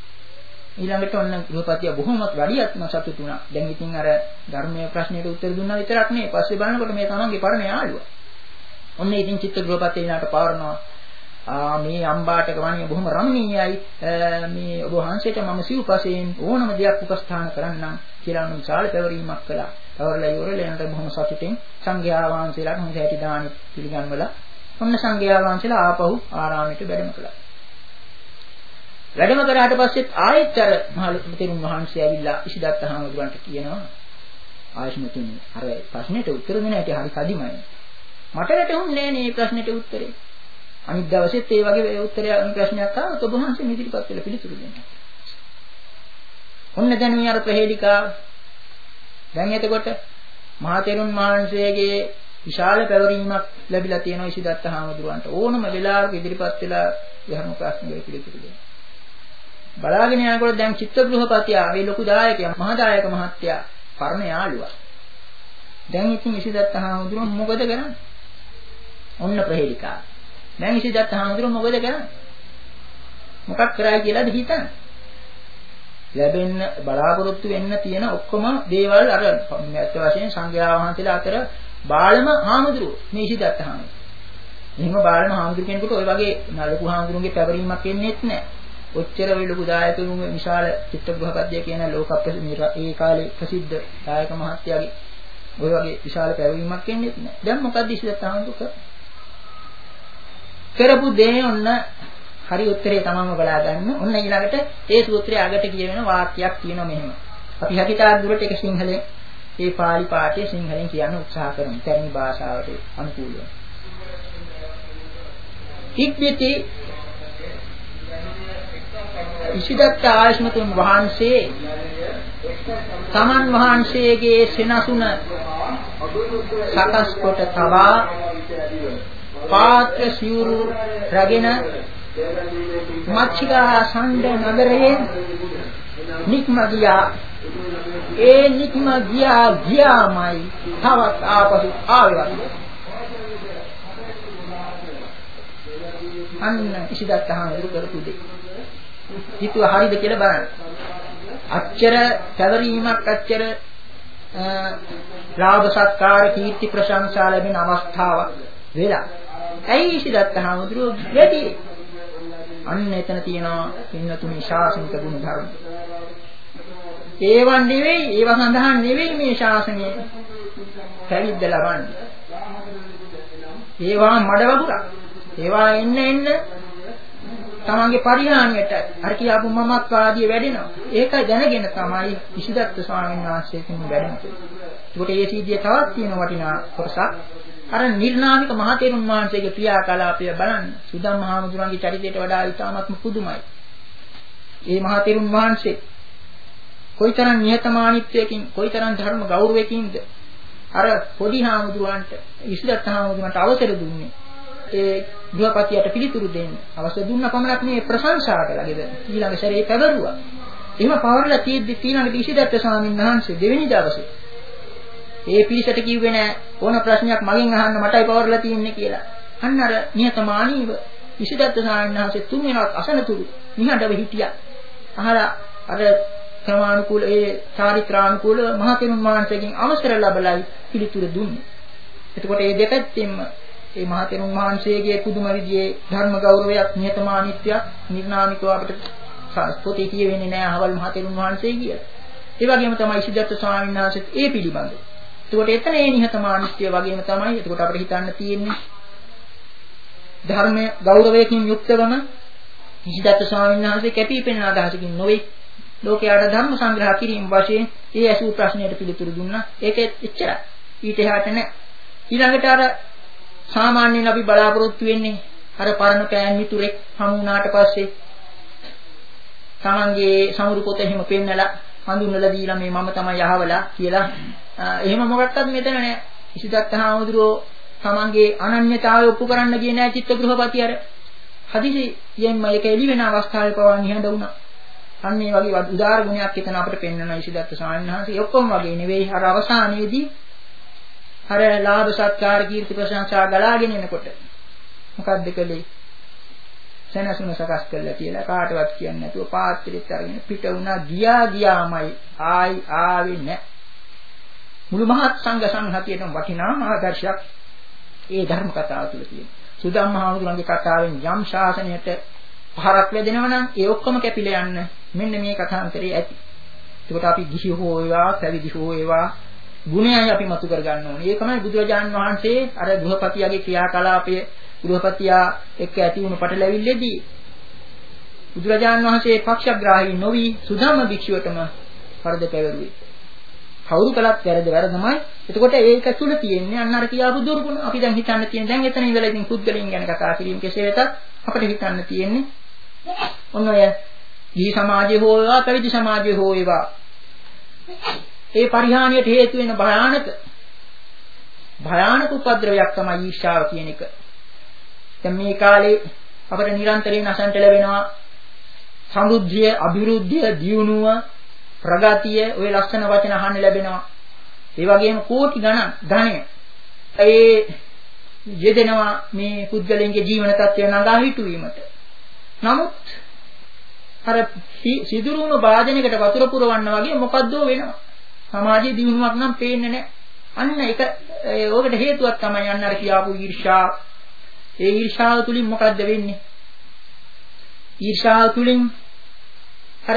ඊළඟට ඔන්න ගෘහපතිය බොහොමත් වැඩියත්ම සතුටු වුණා. දැන් ඉතින් අර ධර්මයේ ප්‍රශ්නෙට උත්තර දුන්නා විතරක් නෙවෙයි. පස්සේ බලනකොට මේ තමන්ගේ පරණ යාළුවා. ඔන්න ඉතින් චිත්ත ගෘහපතිය ඊළඟට පාරනවා. ආ මේ අම්බාටක වණිය බොහොම රමණීයයි. මේ ඔබ වහන්සේට මම සිව්පසයෙන් ඕනම දෙයක් උපස්ථාන කරන්නම් කියලා උන් විශාල පැවරීමක් කළා. පැවරලා ඉවරලා යනට බොහොම සතුටින් සංඝයා වහන්සේලාට හොඳ හැටි දානි පිළිගන්වලා ඔන්න සංඝයා වහන්සේලා ආපහු ආරාමයට වැඩම කළා. වැඩම කරාට පස්සෙත් ආයෙත් අර මහ තෙරුන් වහන්සේ ඇවිල්ලා ඉසිදත්ත හාමුදුරන්ට කියනවා ආයෂ්මතුනි අර ප්‍රශ්නෙට උත්තර දෙන්න ඇටි හරි කදිමයි. මට වැටහුන්නේ නෑ මේ ප්‍රශ්නෙට උත්තරේ. අනිත් දවසෙත් ඒ වගේ උත්තරයක් ප්‍රශ්නයක් ආවොත් ඔබ වහන්සේ ඉදිරිපත් වෙලා පිළිතුරු දෙන්න. ඔන්න දැන් මේ අර ප්‍රහේලිකාව දැන් එතකොට මහ තෙරුන් වහන්සේගේ විශාල පැවරීමක් ලැබිලා තියෙනවා ඉසිදත්ත හාමුදුරුවන්ට. ඕනම වෙලාවක ඉදිරිපත් වෙලා ධර්ම ප්‍රශ්නවලට පිළිතුරු දෙන්න. බලාගෙන යනකොට දැන් චිත්තගෘහපතියා මේ ලොකු දායකයා මහාදායක මහත්තයා පරණ යාළුවා. දැන් ඉතින් ඉසිදත්ත හාමුදුරුවෝ මොකද කරන්නේ? ඔන්න ප්‍රහේලිකා. දැන් ඉසිදත්ත හාමුදුරුවෝ මොකද කරන්නේ? මොකක් කරයි කියලාද හිතන්නේ? ලැබෙන්න බලාපොරොත්තු වෙන්න තියෙන ඔක්කොම දේවල් අර ඇත්ත වශයෙන් සංඝයා වහන්සේලා අතර බාලම හාමුදුරුවෝ මේ ඉසිදත්ත හාමුදුරුවෝ. එහෙම බාලම හාමුදුරු කෙනෙකුට ওই වගේ නලකු හාමුදුරුවන්ගේ පැවරීමක් එන්නේත් නැහැ. ඔච්චර වෙයි ලොකු දායකතුන්ගේ විශාල චිත්තගෘහපතිය කියන ලෝක ඒ කාලේ ප්‍රසිද්ධ දායක මහත්තයාගේ ওই වගේ විශාල පැවරීමක් එන්නේත් නැහැ. දැන් මොකද්ද ඉසිදත්ත හාමුදුරුවෝ කරපු දේ ඔන්න හරි උත්තරේ තමන්ම බලා ගන්න. ඔන්න ඊළඟට ඒ සූත්‍රයේ අගට කියවෙන වාක්‍යයක් තියෙනවා මෙහෙම. අපි හැකිතාක් දුරට ඒක සිංහලෙන් ඒ පාලි පාඨය සිංහලෙන් කියන්න උත්සාහ කරමු. පැරණි භාෂාවට අනුකූලව. ඉක්විති ඉසිදත්ත ආයස්මතුන් වහන්සේ තමන් වහන්සේගේ සෙනසුන සකස් කොට තබා පාත්‍ර සිවුරු රැගෙන මච්චිකා සණ්ඩ නගරයේ නික්ම ගියා. ඒ නික්ම ගියා ගියාමයි තවත් ආපසු ආවෙවත්. අන්න ඉසිදත්ත හාමුදුරුවෝ කරපු දෙය. හිතුව හරිද කියලා බලන්න. අච්චර පැවරීමක් අච්චර ලාභ සත්කාර කීර්ති ප්‍රශංසා ලැබෙන අවස්ථාවක් වෙලා. ඇයි ඉසිදත්ත හාමුදුරුවෝ වැඩි? අන්න එතන තියෙනවා පින්නතුනි ශාසනික ගුණ ධර්ම. ඒවන් නෙවෙයි, ඒව සඳහන් නෙවෙයි මේ ශාසනය පැවිද්ද ලබන්නේ. ඒවා මඩ වගුරක්. ඒවා එන්න එන්න තමන්ගේ පරිහානියට අර කියාපු මමත් වාදිය වැඩෙනවා. ඒකයි දැනගෙන තමයි ඉසිදත්ත ස්වාමීන් වහන්සේ කෙනෙක් වැඩෙන්නේ. ඒකට ඒ සීදිය තවත් තියෙන වටිනා කොටසක්. අර නිර්නාමික මහතෙරුන් වහන්සේගේ ක්‍රියාකලාපය බලන්න. සුදම් මහමුදුරන්ගේ චරිතයට වඩා ඉතාමත්ම පුදුමයි. මේ මහතෙරුන් වහන්සේ කොයිතරම් නිහතමානීත්වයකින්, කොයිතරම් ධර්ම ගෞරවයකින්ද අර පොඩි හාමුදුරන්ට, ඉසිදත්ත හාමුදුරන්ට අවසර දුන්නේ. ඒ ගෘහපතියට පිළිතුරු දෙන්න. අවසර දුන්න පමණක් නෙවෙයි ප්‍රශංසා කළාද? ඊළඟ සැරේ පැවරුවා. එහෙම පවරලා තියෙද්දි ඊළඟ ඉසිදත්ත ස්වාමීන් වහන්සේ දෙවෙනි දවසේ ඒ පිරිසට කිව්වේ නෑ ඕන ප්‍රශ්නයක් මගෙන් අහන්න මටයි පවරලා තියෙන්නේ කියලා. අන්න අර නියතමානීව ඉසිදත්ත ස්වාමීන් වහන්සේ තුන් වෙනවත් අසනතුරු නිහඬව හිටියා. අහලා අර ක්‍රමානුකූල ඒ චාරිත්‍රානුකූල මහතෙරුන් වහන්සේගෙන් අවසර ලැබලයි පිළිතුරු දුන්නේ. එතකොට මේ දෙපැත්තෙන්ම මේ මහතෙරුන් වහන්සේගේ පුදුම විදිහේ ධර්ම ගෞරවයක්, නියතමානීත්වයක් නිර්නාමිකව අපිට පොතේ කියවෙන්නේ නෑ අහවල් මහතෙරුන් වහන්සේ කියලා. ඒ වගේම තමයි ඉසිදත්ත ස්වාමීන් වහන්සේත් ඒ පිළිබඳව. එතකොට එතන ඒ නිහතමානීත්වය වගේම තමයි. එතකොට අපිට හිතන්න තියෙන්නේ ධර්මයේ ගෞරවයෙන් යුක්තවම ඉසිදත්ත ස්වාමීන් වහන්සේ කැපිපෙනෙන අදහසකින් නොවේ. ලෝකයට ධර්ම සංග්‍රහ කිරීම වශයෙන් ඒ ඇසූ ප්‍රශ්නයට පිළිතුරු දුන්නා. ඒක එච්චරයි. ඊට එහාට නෑ. ඊළඟට අර සාමාන්‍යයෙන් අපි බලාපොරොත්තු වෙන්නේ අර පරණ පෑන් මිතුරෙක් හමු වුණාට පස්සේ තමන්ගේ සමුරු පොත එහෙම පෙන්නලා හඳුන්වලා දීලා මේ මම තමයි අහවලා කියලා. එහෙම මොකක්වත් මෙතන නෑ. ඉසිදත්ත හාමුදුරුවෝ තමන්ගේ අනන්‍යතාවය ඔප්පු කරන්න ගියේ නෑ චිත්තගෘහපති අර. හදිසියෙන්ම ඒක එළි වෙන අවස්ථාවේ පවා නිහඬ වුණා. අන්න ඒ වගේ උදාාර ගුණයක් එතන අපිට පෙන්වනවා ඉසිදත්ත ස්වාමීන් වහන්සේ. ඔක්කොම වගේ නෙවෙයි. අර අවසානයේදී අර ලාභ සත්කාර කීර්ති ප්‍රශංසා ගලාගෙන එනකොට මොකක්ද කළේ? සෙනසුන සකස් කළා කියලා කාටවත් කියන්නේ නැතුව පාත්‍රෙත් අරගෙන පිට වුණා. ගියා ගියාමයි ආයි ආවේ නැහැ. මුළු මහත් සංඝ සංහතියටම වටිනා ආදර්ශයක් ඒ ධර්ම කතාව තුළ තියෙනවා. සුදම් මහමුදුරන්ගේ කතාවෙන් යම් ශාසනයට පහරක් වැදෙනවා නම් ඒ ඔක්කොම කැපිලා යන්න මෙන්න මේ කථාන්තරේ ඇති. ඒකට අපි ගිහි හෝ වේවා, පැවිදි හෝ වේවා ගුණයයි අපි මතු කර ගන්න ඕනේ. ඒකමයි බුදුරජාන් වහන්සේ අර ගෘහපතියාගේ ක්‍රියාකලාපය ගෘහපතියා එක්ක ඇති වුණු පටලැවිල්ලේදී බුදුරජාන් වහන්සේ පක්ෂග්‍රාහී නොවි සුදම්ම භික්ෂුවටම වරද පැවරුවේ. කවුරු කළත් වැරද වැරදමයි. එතකොට ඒක තුල තියෙන්නේ අන්න අර කියාපු දුර්ගුණ. අපි දැන් හිතන්න තියෙන දැන් එතන ඉඳලා ඉතින් පුද්ගලයන් ගැන කතා කිරීම කෙසේ වෙතත් අපිට හිතන්න තියෙන්නේ ඔන්න ඔය දී සමාජයේ හෝ වේවා පැවිදි සමාජයේ හෝ වේවා ඒ පරිහානියට හේතු වෙන භයානක භයානක උපද්‍රවයක් තමයි ඊර්ෂ්‍යාව කියන එක. දැන් මේ කාලේ අපිට නිරන්තරයෙන් අසන්ට ලැබෙනවා සමෘද්ධිය, අභිවෘද්ධිය, දියුණුව, ප්‍රගතිය ඔය ලස්සන වචන අහන්න ලැබෙනවා. ඒ වගේම කෝටි ගණන් ධනය ඒ යෙදෙනවා මේ පුද්ගලයන්ගේ ජීවන තත්ත්වය නගා හිටුවීමට. නමුත් අර සිදුරුණු වාදනයකට වතුර පුරවන්න වගේ මොකද්දෝ වෙනවා. සමාජයේ දියුණුවක් නම් පේන්නේ නැහැ. අන්න ඒක ඕකට හේතුවක් තමයි අන්න අර කියාපු ඊර්ෂ්‍යාව. ඒ ඊර්ෂ්‍යාව තුලින් මොකද්ද වෙන්නේ? ඊර්ෂ්‍යාව තුලින් අර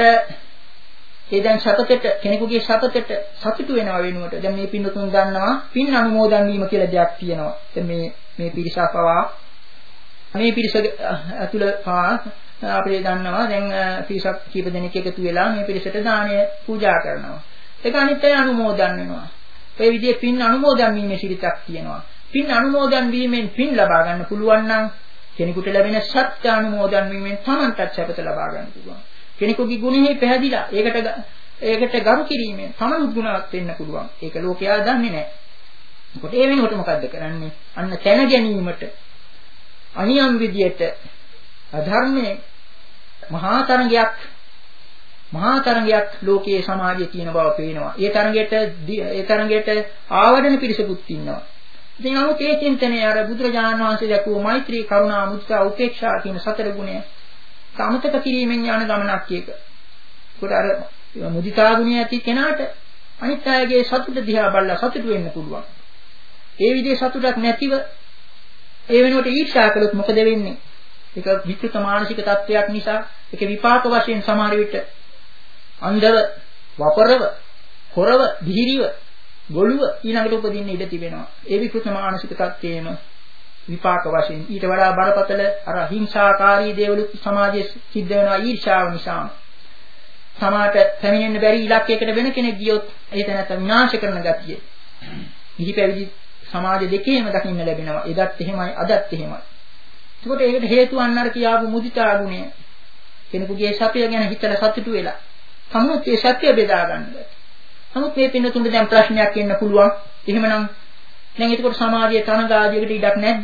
ඒ දැන් සතතට කෙනෙකුගේ සතතට සතුටු වෙනව වෙනුවට දැන් මේ පින්නතුන් ගන්නවා පින් අනුමෝදන් වීම කියලා දෙයක් තියෙනවා. දැන් මේ මේ පිරිස පවා මේ පිරිස ඇතුළ පවා අපිට දන්නවා දැන් පිරිසක් කීප දෙනෙක් එකතු වෙලා මේ පිරිසට දානය පූජා කරනවා. ඒක අනිත් අය අනුමෝදන් වෙනවා. ඒ විදිහේ පින් අනුමෝදන් වීමේ ශිරිතක් තියෙනවා. පින් අනුමෝදන් වීමෙන් පින් ලබා ගන්න පුළුවන් නම් කෙනෙකුට ලැබෙන සත්‍ය අනුමෝදන් වීමෙන් තමන්ටත් සැපත ලබා ගන්න පුළුවන්. කෙනෙකුගේ ගුණෙහි පැහැදිලා ඒකට ඒකට ගරු කිරීමෙන් තමනුත් ගුණවත් වෙන්න පුළුවන්. ඒක ලෝකයා දන්නේ නැහැ. ඒකට ඒ වෙනකොට මොකද්ද කරන්නේ? අන්න තැන ගැනීමට අනියම් විදියට අධර්මයේ මහා තරංගයක් මහා තරංගයක් ලෝකයේ සමාජයේ තියෙන බව පේනවා. ඒ තරංගයට ඒ තරංගයට ආවඩන පිරිසකුත් ඉන්නවා. ඉතින් නමුත් ඒ චින්තනය අර බුදුරජාණන් වහන්සේ දක්වපු මෛත්‍රී, කරුණා, මුදිතා, උපේක්ෂා කියන සතර ගුණය සමතක කිරීමෙන් යන ගමනක් එක. ඒකට අර මුදිතා ගුණය ඇති කෙනාට අනිත් අයගේ සතුට දිහා බලලා සතුටු වෙන්න පුළුවන්. ඒ විදිහේ සතුටක් නැතිව ඒ වෙනුවට ඊර්ෂ්‍යා කළොත් මොකද වෙන්නේ? ඒක විකෘත මානසික තත්ත්වයක් නිසා ඒක විපාක වශයෙන් සමහර විට අන්ධව, වපරව, කොරව, දිහිරිව, ගොළුව ඊළඟට උපදින්න ඉඩ තිබෙනවා. ඒ විකෘත මානසික තත්ත්වයේම විපාක වශයෙන් ඊට වඩා බරපතල අර හිංසාකාරී දේවලු සමාජයේ සිද්ධ වෙනවා ඊර්ෂ්‍යාව නිසා. සමාජයට පැමිණෙන්න බැරි ඉලක්කයකට වෙන කෙනෙක් ගියොත් ඒ තැනත් විනාශ කරන ගතිය. ගිහි පැවිදි සමාජ දෙකේම දකින්න ලැබෙනවා. එදත් එහෙමයි අදත් එහෙමයි. ඒකට ඒකට හේතුව අන්න අර කියාපු මුදිතා ගුණය. කෙනෙකුගේ සත්‍ය ගැන හිතලා සතුටු වෙලා සම්මුත් ඒ සත්‍ය බෙදා ගන්න. නමුත් මේ පින්නතුන්ට දැන් ප්‍රශ්නයක් එන්න පුළුවන්. එහෙමනම් දැන් එතකොට සමාජයේ තරඟාදියකට ඉඩක් නැද්ද?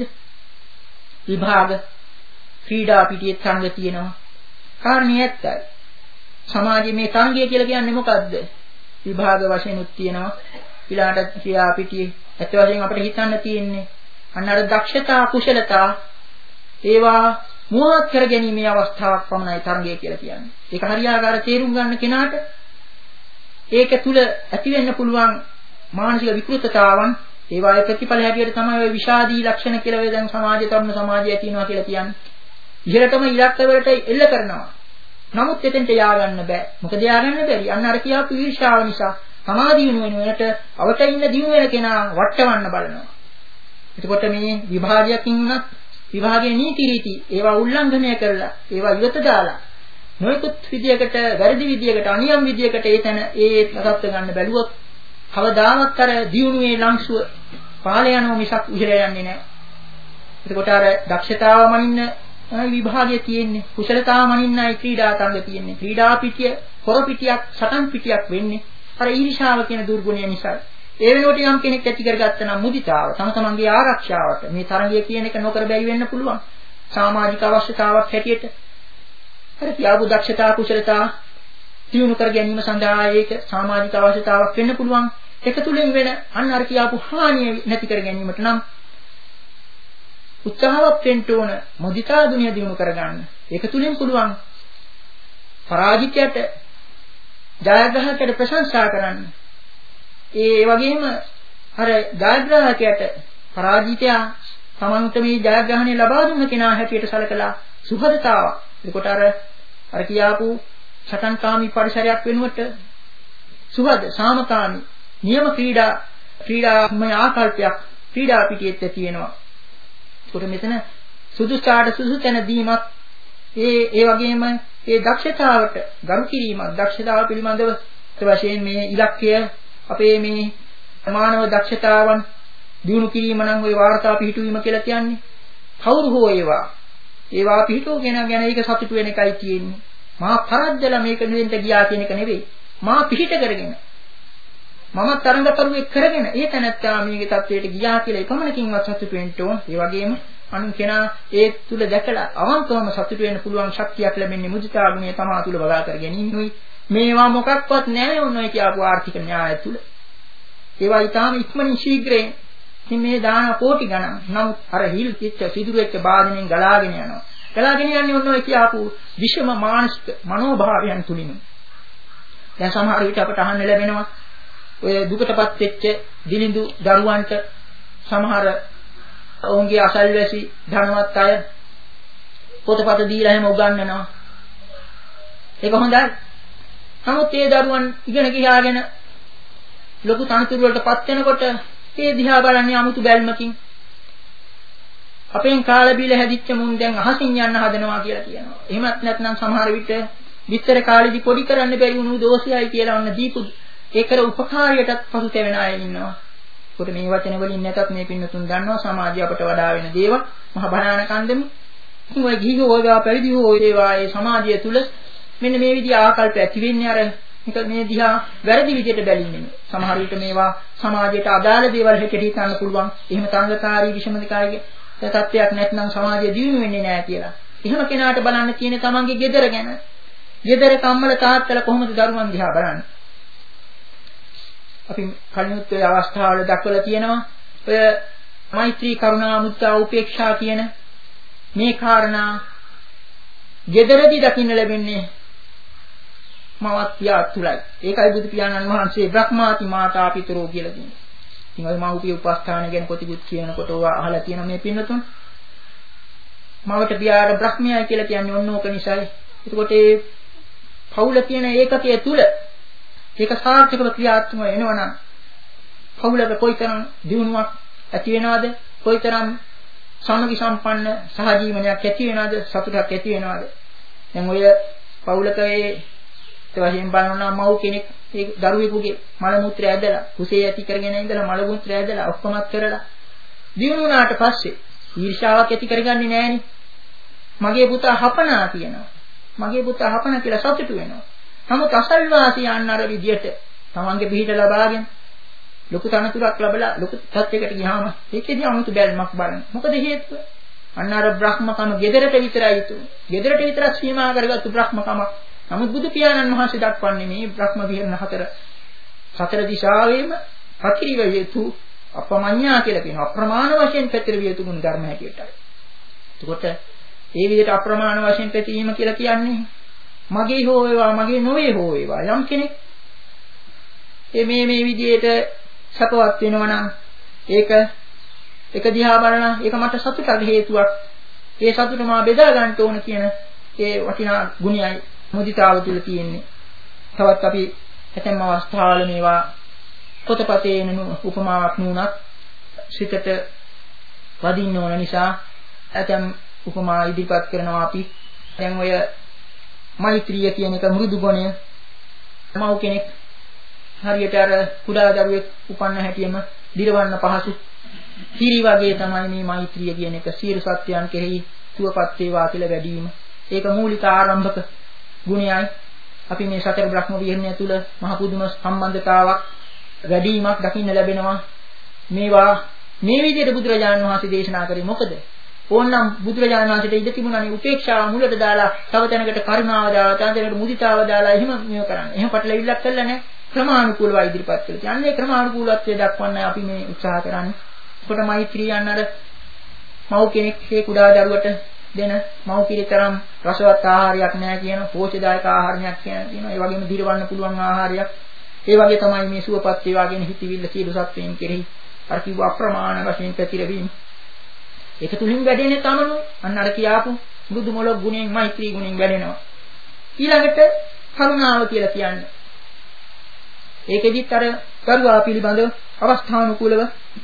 විභාග ක්‍රීඩා පිටියේ තරඟ තියෙනවා. කාරණේ ඇත්තයි. සමාජයේ මේ තරඟය කියලා කියන්නේ මොකද්ද? විභාග වශයෙන් උත් තියෙනවා. ඊළාට ක්‍රියා පිටියේ ඇත්ත වශයෙන් අපිට හිතන්න තියෙන්නේ අන්න අර දක්ෂතා කුශලතා ඒවා මුවහත් කර ගැනීමේ අවස්ථාවක් පමණයි තරඟය කියලා කියන්නේ. ඒක හරියාකාර තේරුම් ගන්න කෙනාට ඒක තුල ඇති වෙන්න පුළුවන් මානසික විකෘතතාවන් ඒවායේ ප්‍රතිඵල හැටියට තමයි ඔය විෂාදී ලක්ෂණ කියලා වෙන දැන් සමාජයේ තරුණ සමාජයේ තියෙනවා කියලා කියන්නේ. ඉහළටම ඉලක්ක වලට එල්ල කරනවා. නමුත් එතෙන්ට ය아가න්න බෑ. මොකද ය아가න්න බැරි. අන්න අර කියාපු ඊර්ෂ්‍යාව නිසා සමාධිය වෙන වෙනට අවට ඉන්න දිනු වෙන කෙනා වටවන්න බලනවා. එතකොට මේ විභාගයකින් උනත් විභාගයේ නීති රීති ඒවා උල්ලංඝනය කරලා ඒවා ඉවත දාලා නොයෙකුත් විදියකට වැරදි විදියකට අනියම් විදියකට ඒ තැන ඒ තත්ත්ව ගන්න බැලුවොත් කවදාවත් අර දියුණුවේ ලංසුව පාලේ යනවා මිසක් ඉහළ යන්නේ නැහැ. එතකොට අර දක්ෂතාව මනින්න විභාගයේ තියෙන්නේ කුසලතාව මනින්නයි ක්‍රීඩා තරඟ තියෙන්නේ. ක්‍රීඩා පිටිය කොර පිටියක් සටන් පිටියක් වෙන්නේ අර ඊර්ෂාව කියන දුර්ගුණය නිසා. ඒ වෙනුවට යම් කෙනෙක් ඇති කරගත්තා නම් මුදිතාව තම තමන්ගේ ආරක්ෂාවට මේ තරඟය කියන එක නොකර බැරි වෙන්න පුළුවන්. සමාජික අවශ්‍යතාවක් හැටියට අර කියාපු දක්ෂතා කුසලතා දියුණු කර ගැනීම සඳහා ඒක සමාජික අවශ්‍යතාවක් වෙන්න පුළුවන්. ඒක තුලින් වෙන අන්න අර කියාපු හානිය නැති කර ගැනීමට නම් උත්සාහවත් වෙන්න ඕන මුදිතා ගුණය දියුණු කරගන්න. ඒක තුලින් පුළුවන් පරාජිතයට ජයග්‍රහකයට ප්‍රශංසා කරන්න. ඒ වගේම අර ජයග්‍රහකයට පරාජිතයා තමන්ට මේ ජයග්‍රහණය ලබා දුන්න කෙනා හැටියට සැලකලා සුහදතාව. ඒකට අර අර කියාපු සටන්කාමී පරිසරයක් වෙනුවට සුහද සාමකාමී නියම ක්‍රීඩා ක්‍රීඩාමය ආකල්පයක් ක්‍රීඩා පිටියෙත් තියෙනවා. ඒකට මෙතන සුදුසාට සුදුසු තැන දීමක් ඒ ඒ වගේම ඒ දක්ෂතාවට ගරු කිරීමක් දක්ෂතාව පිළිබඳව වශයෙන් මේ ඉලක්කය අපේ මේ මානව දක්ෂතාවන් දිනු කිරීම නම් ওই වාර්තා පිහිටුවීම කියලා කියන්නේ කවුරු හෝ ඒවා ඒවා පිහිටෝගෙන ගැන ඒක සතුටු වෙන එකයි තියෙන්නේ. මා පරද්දලා මේක නිවෙන්න ගියා කියන එක නෙවෙයි. මා පිහිට කරගෙන මම තරඟකරුවෙක් කරගෙන ඒ තැනත්තා මේකේ තත්වයට ගියා කියලා එකමනකින්වත් සතුටු වෙන්න ඕන. ඒ වගේම අනුන් කෙනා ඒ තුල දැකලා අවංකවම සතුටු වෙන්න පුළුවන් ශක්තියක් ලැබෙන්නේ මුදිතා ගුණය තමා තුල බලා කර ගැනීමයි. මේවා මොකක්වත් නැහැ ඔන්නෝයි කියපු ආර්ථික න්‍යාය තුල. ඒවා ඊටාම ඉක්මනින් ශීඝ්‍රයෙන් මේ දාන කෝටි ගණන්. නමුත් අර හිල් පිට සිදුරු වෙච්ච බාධනෙන් ගලාගෙන යනවා. ගලාගෙන යන්නේ ඔන්නෝයි කියපු විෂම මානසික මනෝභාවයන් තුලින්. දැන් සමහර විට අපට අහන්න ලැබෙනවා ඔය දුකටපත් වෙච්ච දිලිඳු දරුවන්ට සමහර ඔවුන්ගේ අසල්වැසි ධනවත් අය පොතපත දීලා එහෙම උගන්වනවා. ඒක හොඳයි. නමුත් ඒ දරුවන් ඉගෙන ගියාගෙන ලොකු තනතුරු වලටපත් වෙනකොට ඒ දිහා බලන්නේ 아무තු බැල්මකින්. අපෙන් කාලා බීලා හැදිච්ච මුන් දැන් අහසින් යන්න හදනවා කියලා කියනවා. එහෙමත් නැත්නම් සමහර විට විතර කාලෙදි පොඩි කරන්න බැරි වුණු දෝෂයයි කියලා ඔන්න දීපු ඒකර උපකාරයටත් පසුතැවෙන අය ඉන්නවා. ඒකට මේ වචන වලින් නැතත් මේ පින්නතුන් දන්නවා සමාජය අපට වඩා වෙන දේවල් මහ භයානක අන්දමි. ඉතින් ඔය ගිහිගෝ ඔයවා පැවිදි හෝ ඒවා ඒ සමාජය තුල මෙන්න මේ විදිහ ආකල්ප ඇති වෙන්නේ අර මේක මේ දිහා වැරදි විදිහට බැලින්නේ. සමහර විට මේවා සමාජයට අදාළ දේවල් හැටියට හිතන්න පුළුවන්. එහෙම තරඟකාරී විෂමනිකායේ තත්ත්වයක් නැත්නම් සමාජය දියුණු වෙන්නේ නැහැ කියලා. එහෙම කෙනාට බලන්න තියෙන්නේ තමන්ගේ ගෙදර ගැන. ගෙදර කම්මල තාත්තලා කොහොමද දරුවන් දිහා බලන්නේ? අපි කලිනුත් ඔය අවස්ථාවල දක්වලා තියෙනවා ඔය මෛත්‍රී කරුණා මුදිතා උපේක්ෂා කියන මේ කාරණා ගෙදරදී දකින්න ලැබෙන්නේ මවත් පියා තුලයි. ඒකයි බුදු පියාණන් වහන්සේ බ්‍රහ්මාති මාතා පිතරෝ කියලා කියන්නේ. ඉතින් ඔය මව්පිය උපස්ථාන ගැන පොතිකුත් කියනකොට ඕවා අහලා තියෙන මේ පින්නතුන් මවට පියාට බ්‍රහ්මයයි කියලා කියන්නේ ඔන්න ඕක නිසායි. එතකොට ඒ පෞල කියන ඒකකයේ තුල ඒක සාර්ථකව ක්‍රියාත්මක වෙනවනම් පෞලක කොයිතරම් දියුණුවක් ඇති වෙනවද? කොයිතරම් සමගි සම්පන්න සහජීවනයක් ඇති වෙනවද? සතුටක් ඇති වෙනවද? දැන් ඔය පෞලකයේ ඒ වශයෙන් බලනවා මව් කෙනෙක් ඒ දරුවෙකුගේ මල මුත්‍රා ඇදලා කුසේ ඇති කරගෙන ඉඳලා මල මුත්‍රා ඇදලා ඔක්කොමත් කරලා දියුණු වුණාට පස්සේ ඊර්ෂාවක් ඇති කරගන්නේ නැහෙනි. මගේ පුතා හපනා කියනවා. මගේ පුතා හපන කියලා සතුටු වෙනවා. නමුත් අසල්වාසියන් අර විදියට තමන්ගේ පිහිට ලබාගෙන ලොකු තනතුරක් ලැබලා ලොකු තත්යකට ගියාම ඒකේදී 아무තු බැල්මක් බලන්න. මොකද හේතුව? අන්න අර බ්‍රහ්මකම ගෙදරට විතරයි යුතු. ගෙදරට විතරක් සීමා කරගත්තු බ්‍රහ්මකමක්. නමුත් බුදු පියාණන් වහන්සේ දක්වන්නේ මේ බ්‍රහ්ම විහරණ හතර සතර දිශාවෙම පතිරිව යුතු අපමඤ්ඤා කියලා කියනවා. අප්‍රමාණ වශයෙන් පැතිරවිය යුතු ගුණ ධර්ම හැටියටයි. එතකොට ඒ විදිහට අප්‍රමාණ වශයෙන් පැතිරීම කියලා කියන්නේ මගේ හෝ වේවා මගේ නොවේ හෝ වේවා යම් කෙනෙක් මේ මේ විදිහට සපවත් වෙනවා නම් ඒක එක දිහා බලන ඒක මට සතුටට හේතුවක්. ඒ සතුට මා බෙදා ගන්න ඕන කියන ඒ වටිනා ගුණයයි මුදිතාව තුළ තියෙන්නේ. තවත් අපි ඇතැම් අවස්ථාවල මේවා පොතපතේ එන උපමාවක් නුනත් සිතට වදින්න ඕන නිසා ඇතැම් උපමා ඉදිරිපත් කරනවා අපි. දැන් ඔය මෛත්‍රිය කියන එක මෘදු ගුණය. මව් කෙනෙක් හරියට අර කුඩා දරුවෙක් උපන්න හැටියෙම දිරවන්න පහසු කිරි වගේ තමයි මේ මෛත්‍රිය කියන එක. සියලු සත්‍යයන් කෙරෙහි සුවපත් වේවා කියලා වැඩිම. ඒක මූලික ආරම්භක ගුණයයි. අපි මේ සතර බ්‍රහ්ම විහරණය තුල මහ පුදුම සම්බන්ධතාවක් වැඩිමක් දකින්න ලැබෙනවා. මේවා මේ විදිහට බුදුරජාණන් වහන්සේ දේශනා කරේ මොකද? ඕනනම් බුදුරජාණන් වහන්සේට ඉඳ තිබුණානේ උපේක්ෂාව මුලට දාලා තව තැනකට කරුණාව දාලා තව තැනකට මුදිතාව දාලා එහෙම මේව කරන්නේ. එහෙම පටලවිල්ලක් කළා නැහැ. ක්‍රමානුකූලව ඉදිරිපත් කළා. යන්නේ ක්‍රමානුකූලත්වයේ දක්වන්නයි අපි මේ උත්සාහ කරන්නේ. ඒකට මෛත්‍රිය යන අර මව් කෙනෙක් ඒ කුඩා දරුවට දෙන මව් කිරිතරම් රසවත් ආහාරයක් නැහැ කියන පෝෂ්‍යදායක ආහාරයක් කියන ඒ වගේම දිරවන්න පුළුවන් ආහාරයක්. ඒ වගේ තමයි මේ සුවපත් වේවා කියන හිතවිල්ල සියලු සත්වයන් කෙරෙහි අර කිව්ව අප්‍රමාණ වශයෙන් පැතිරවීම. ඒක තුලින් වැඩෙන්නේ තමනු අන්න අර කියාපු බුදු මොළොක් ගුණයෙන් මෛත්‍රී ගුණයෙන් වැඩෙනවා. ඊළඟට කරුණාව කියලා කියන්නේ. ඒකෙදිත් අර කරුණා පිළිබඳව අවස්ථානුකූලව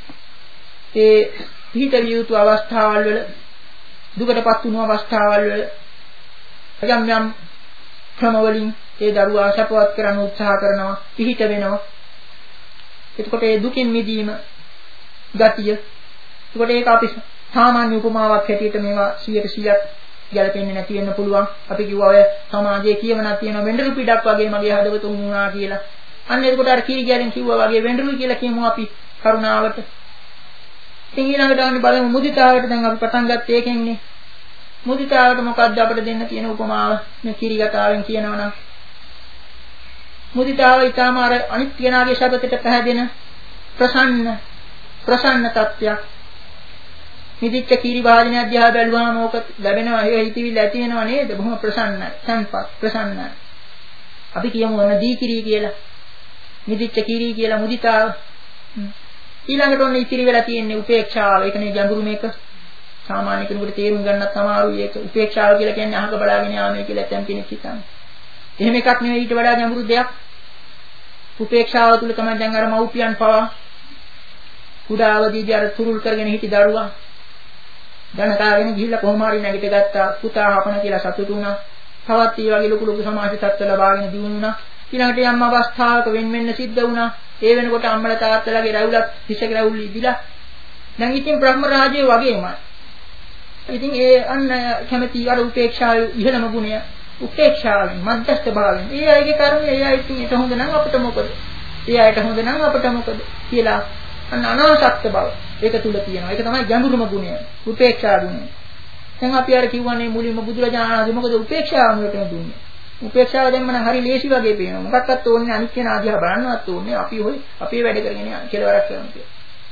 ඒ පිහිටවිය යුතු අවස්ථාවල් වල දුකටපත් වුණු අවස්ථාවල් වල යම් යම් ක්‍රමවලින් ඒ දරුවා සපවත් කරන්න උත්සාහ කරනවා පිහිට වෙනවා. එතකොට ඒ දුකින් මිදීම ගතිය. එතකොට ඒක අපි සාමාන්‍ය උපමාවක් හැටියට මේවා සියයට සියයක් ගැලපෙන්නේ නැති වෙන්න පුළුවන්. අපි කිව්වා ඔය සමාජයේ කියවනක් තියෙන වෙඬරු පිටක් වගේ මගේ හදවත උණුනා කියලා. අන්න එතකොට අර කීරි ගැලෙන් කිව්වා වගේ වෙඬරුයි කියලා කියමු අපි කරුණාවට. ඉතින් ඊළඟට ආන්නේ බලමු මුදිතාවට. දැන් අපි පටන් ගත්තේ ඒකෙන්නේ. මුදිතාවට මොකද්ද අපිට දෙන්න තියෙන උපමාව? මේ කීරි කතාවෙන් කියනවනම් මුදිතාව ඊටාම අර අනිත් කෙනාගේ ශබ්දයට පැහැදෙන ප්‍රසන්න ප්‍රසන්න තත්ත්වයක්. මිදිච්ච කීරි වාදනය අධ්‍යා බැලුවාම ඕක ලැබෙනවා. ඒ හිතවිල්ල ඇති වෙනව නේද? බොහොම ප්‍රසන්නයි. සංපත් ප්‍රසන්නයි. අපි කියමු ඔන්න දී කිරි කියලා. මිදිච්ච කිරි කියලා මුදිතාව. ඊළඟට ඔන්න ඉතිරි වෙලා තියෙන්නේ උපේක්ෂාව. ඒකනේ ගැඹුරු මේක. සාමාන්‍ය කෙනෙකුට තේරුම් ගන්නත් අමාරුයි ඒක. උපේක්ෂාව කියලා කියන්නේ අහක බලාගෙන යාමයි කියලා ඇතම් කෙනෙක් හිතන්නේ. එහෙම එකක් නෙවෙයි, ඊට වඩා ගැඹුරු දෙයක්. උපේක්ෂාව තුළ තමයි දැන් අර මව්පියන් පවා කුඩා අවදීදී අර තුරුල් කරගෙන හිටි දරුවා දැනකාගෙන ගිහිල්ලා කොහොම හරි නැගිට ගත්තා. පුතා හපන කියලා සතුටු වුණා. තවත් ඒ වගේ ලොකු ලොකු සමාජ තත්ත්ව ලබාගෙන දිනු වුණා. ඊළඟට යම් අවස්ථාවක වෙන වෙන්න සිද්ධ වුණා. ඒ වෙනකොට අම්මලා තාත්තලාගේ රැවුලක් හිසක රැවුල් ඉදිලා. දැන් ඉතින් බ්‍රහ්ම රාජ්‍යය වගේමයි. ඉතින් ඒ අන්න කැමැති අර උපේක්ෂාවේ ඉහළම ගුණය උපේක්ෂාවෙන් මධ්‍යස්ථ භාවයෙන්. ඒ අයගේ කර්මය ඒ අය ඉතින් ඒක හොඳ නම් අපිට මොකද? ඒ අයට හොඳ නම් අපිට මොකද කියලා අන්න අනාසක්ත බව ඒක තුල තියෙනවා. ඒක තමයි ගැඹුරුම ගුණය. උපේක්ෂා ගුණය. දැන් අපි අර කිව්වනේ මුලින්ම බුදුරජාණන් වහන්සේ මොකද උපේක්ෂාව මුලටම දුන්නේ? උපේක්ෂාව දෙන්න නම් හරි ලේසි වගේ පේනවා. මොකක්වත් ඕනේ අනිත් කෙනා දිහා බලන්නවත් ඕනේ. අපි හොයි අපේ වැඩ කරගෙන යන කෙලවරක් කරනවා කියලා.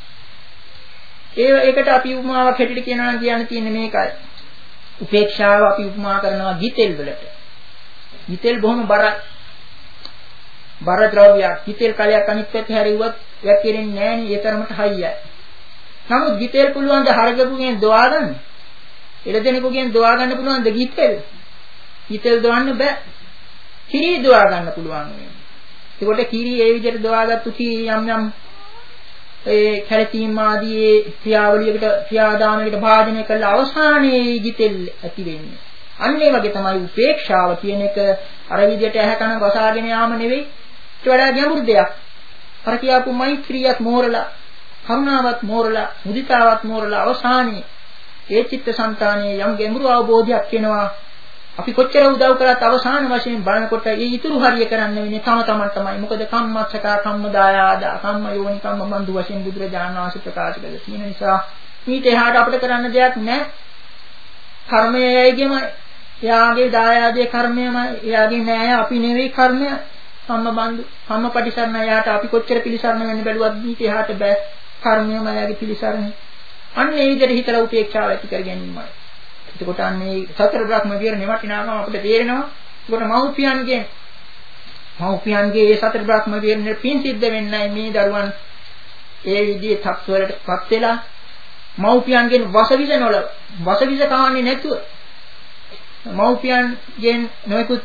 ඒ ඒකට අපි උපමාවක් හැටියට කියනවා නම් කියන්න තියෙන්නේ මේකයි. උපේක්ෂාව අපි උපමා කරනවා ගිතෙල් වලට. ගිතෙල් බොහොම බරයි. බර ද්‍රව්‍යයක්. ගිතෙල් කලයක් අනිත් පැත්තේ හැරියුවත් වැක්කිරෙන්නේ නැහැ නේ. ඒ තරමට හයියයි. නමුත් ගිතෙල් පුළුවන් ද හරගපුගෙන් දොවා ගන්න? එළදෙනෙකුගෙන් දොවා ගන්න පුළුවන් ද ගිතෙල්? ගිතෙල් දොවන්න බෑ. කිරි දොවා ගන්න පුළුවන් වෙන්නේ. ඒකට කිරි ඒ විදිහට දොවාගත්තු කිරි යම් යම් ඒ කැලතීම් ආදී ක්‍රියාවලියකට ක්‍රියාදාමයකට භාජනය කළා අවසානයේ ගිතෙල් ඇති වෙන්නේ. අන්න ඒ වගේ තමයි උපේක්ෂාව කියන එක අර විදිහට ඇහැ කන වසාගෙන යාම නෙවෙයි. ඒට වඩා ගැඹුරු දෙයක්. අර කියාපු මෛත්‍රියත් මෝරලා, කරුණාවත් මෝරලා, මුදිතාවත් මෝරලා අවසානයේ ඒ චිත්තසංතානයේ යම් ගැඹුරු අවබෝධයක් එනවා. අපි කොච්චර උදව් කරත් අවසාන වශයෙන් බලනකොට ඒ ඉතුරු හරිය කරන්න වෙන්නේ තම තමන් තමයි. මොකද කම්මස්සකා කම්මදායාද කම්ම යෝනි කම්ම බන්දු වශයෙන් බුදුරජාණන් වහන්සේ ප්‍රකාශ කළේ. තියෙන නිසා ඊට එහාට අපිට කරන්න දෙයක් නැහැ. කර්මයේගෙම එයාගේ දායාදයේ කර්මයමයි. එයාගේ නෑය අපි නෙවෙයි කර්මය. කම්ම බන්දු කම්ම පටිසරණ එයාට අපි කොච්චර පිළිසරණ වෙන්න බැලුවත් ඊට එහාට බෑ. කර්මයම එයාගේ පිළිසරණ. අන්න ඒ විදිහට හිතලා උපේක්ෂාව ඇති කර ගැනීමයි. එතකොට අන්නේ සතර බ්‍රහ්ම විහරණේ වටිනාකම අපිට තේරෙනවා. එතකොට මව්පියන්ගේ මව්පියන්ගේ ඒ සතර බ්‍රහ්ම විහරණේ පින් සිද්ධ වෙන්නයි මේ දරුවන් ඒ විදිහේ තත්වලටපත් වෙලා මව්පියන්ගෙන් වසවිස නොල වසවිස කාන්නේ නැතුව මව්පියන්ගෙන් නොයෙකුත්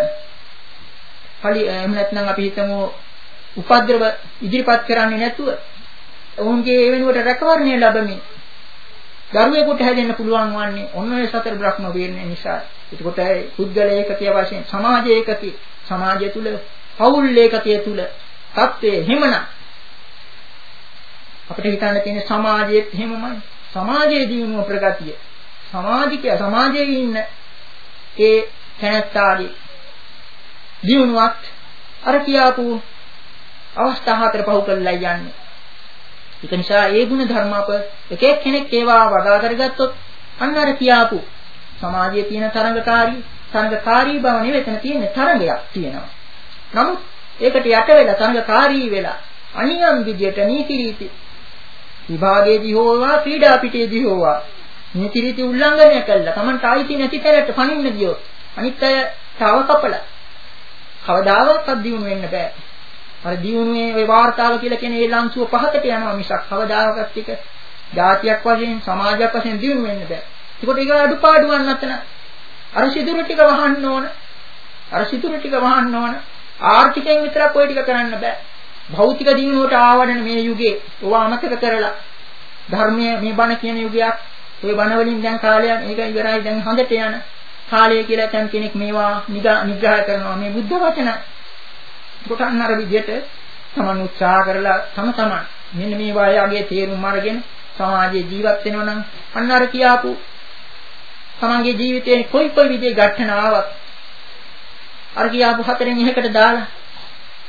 පරි එහෙම නැත්නම් අපි හිතමු උපද්‍රව ඉදිරිපත් කරන්නේ නැතුව ඔවුන්ගේ ඒ වෙනුවට රැකවරණය ලැබමින් දරුවෙකුට හැදෙන්න පුළුවන් වන්නේ ඔන්න ඔය සතර බ්‍රහ්ම විහරණය නිසා. එතකොට පුද්ගල ඒකකයේ වශයෙන් සමාජ ඒකකයේ සමාජය තුල පෞල් ඒකකයේ තුල තත්ත්වයේ හිමන අපිට හිතන්න තියෙන සමාජයේත් හිමමයි. සමාජයේ දිනුව ප්‍රගතිය. සමාජිකය සමාජයේ ඉන්න ඒ තැනැත්තාගේ දිනුවත් අර කියාපු අවස්ථා හතර පහු කරලා යන්නේ. ඒක නිසා ඒ ගුණ ධර්ම අප එක එක් කෙනෙක් ඒවා වඩා කරගත්තොත් අන්න අර කියාපු සමාජයේ තියෙන තරංගකාරී තරංගකාරී බව නෙවෙයි එතන තියෙන තරංගයක් තියෙනවා. නමුත් ඒකට යට වෙලා තරංගකාරී වෙලා අනියම් විදියට නීති රීති විභාගයේදී හෝවා ක්‍රීඩා පිටේදී හෝවා නීති රීති උල්ලංඝනය කළා. Tamanට ආйти නැති තැනට පනින්න ගියොත් අනිත් අය තව කපලා කවදාවත් දියුණු වෙන්න බෑ. අර දියුණුවේ ওই වාර්තාව කියලා කියන ඒ ලංසුව පහකට යනවා මිසක් කවදාකවත් එක ජාතියක් වශයෙන් සමාජයක් වශයෙන් දියුණු වෙන්න බෑ. ඒකට ඒක අඩුපාඩුවක් නැතන අර සිදුරු ටික වහන්න ඕන. අර සිදුරු ටික වහන්න ඕන. ආර්ථිකයෙන් විතරක් ඔය ටික කරන්න බෑ. භෞතික දියුණුවට ආවඩන මේ යුගයේ ඕවා අමතක කරලා ධර්මයේ මේ බණ කියන යුගයක් ඔය බණ වලින් දැන් කාලයක් මේක ඉවරයි දැන් හොඳට යන කාලය කියලා දැන් කෙනෙක් මේවා නිග්‍රහ කරනවා මේ බුද්ධ වචන කොටන්න අර විදිහට තමන් උත්සාහ කරලා තම තමන් මෙන්න මේ වායාගේ තේරුම් අරගෙන සමාජයේ ජීවත් වෙනවා නම් අන්න අර කියාපු තමන්ගේ ජීවිතේ කොයි කොයි විදිහේ ඝට්ටන ආවත් අර කියාපු හතරෙන් එකකට දාලා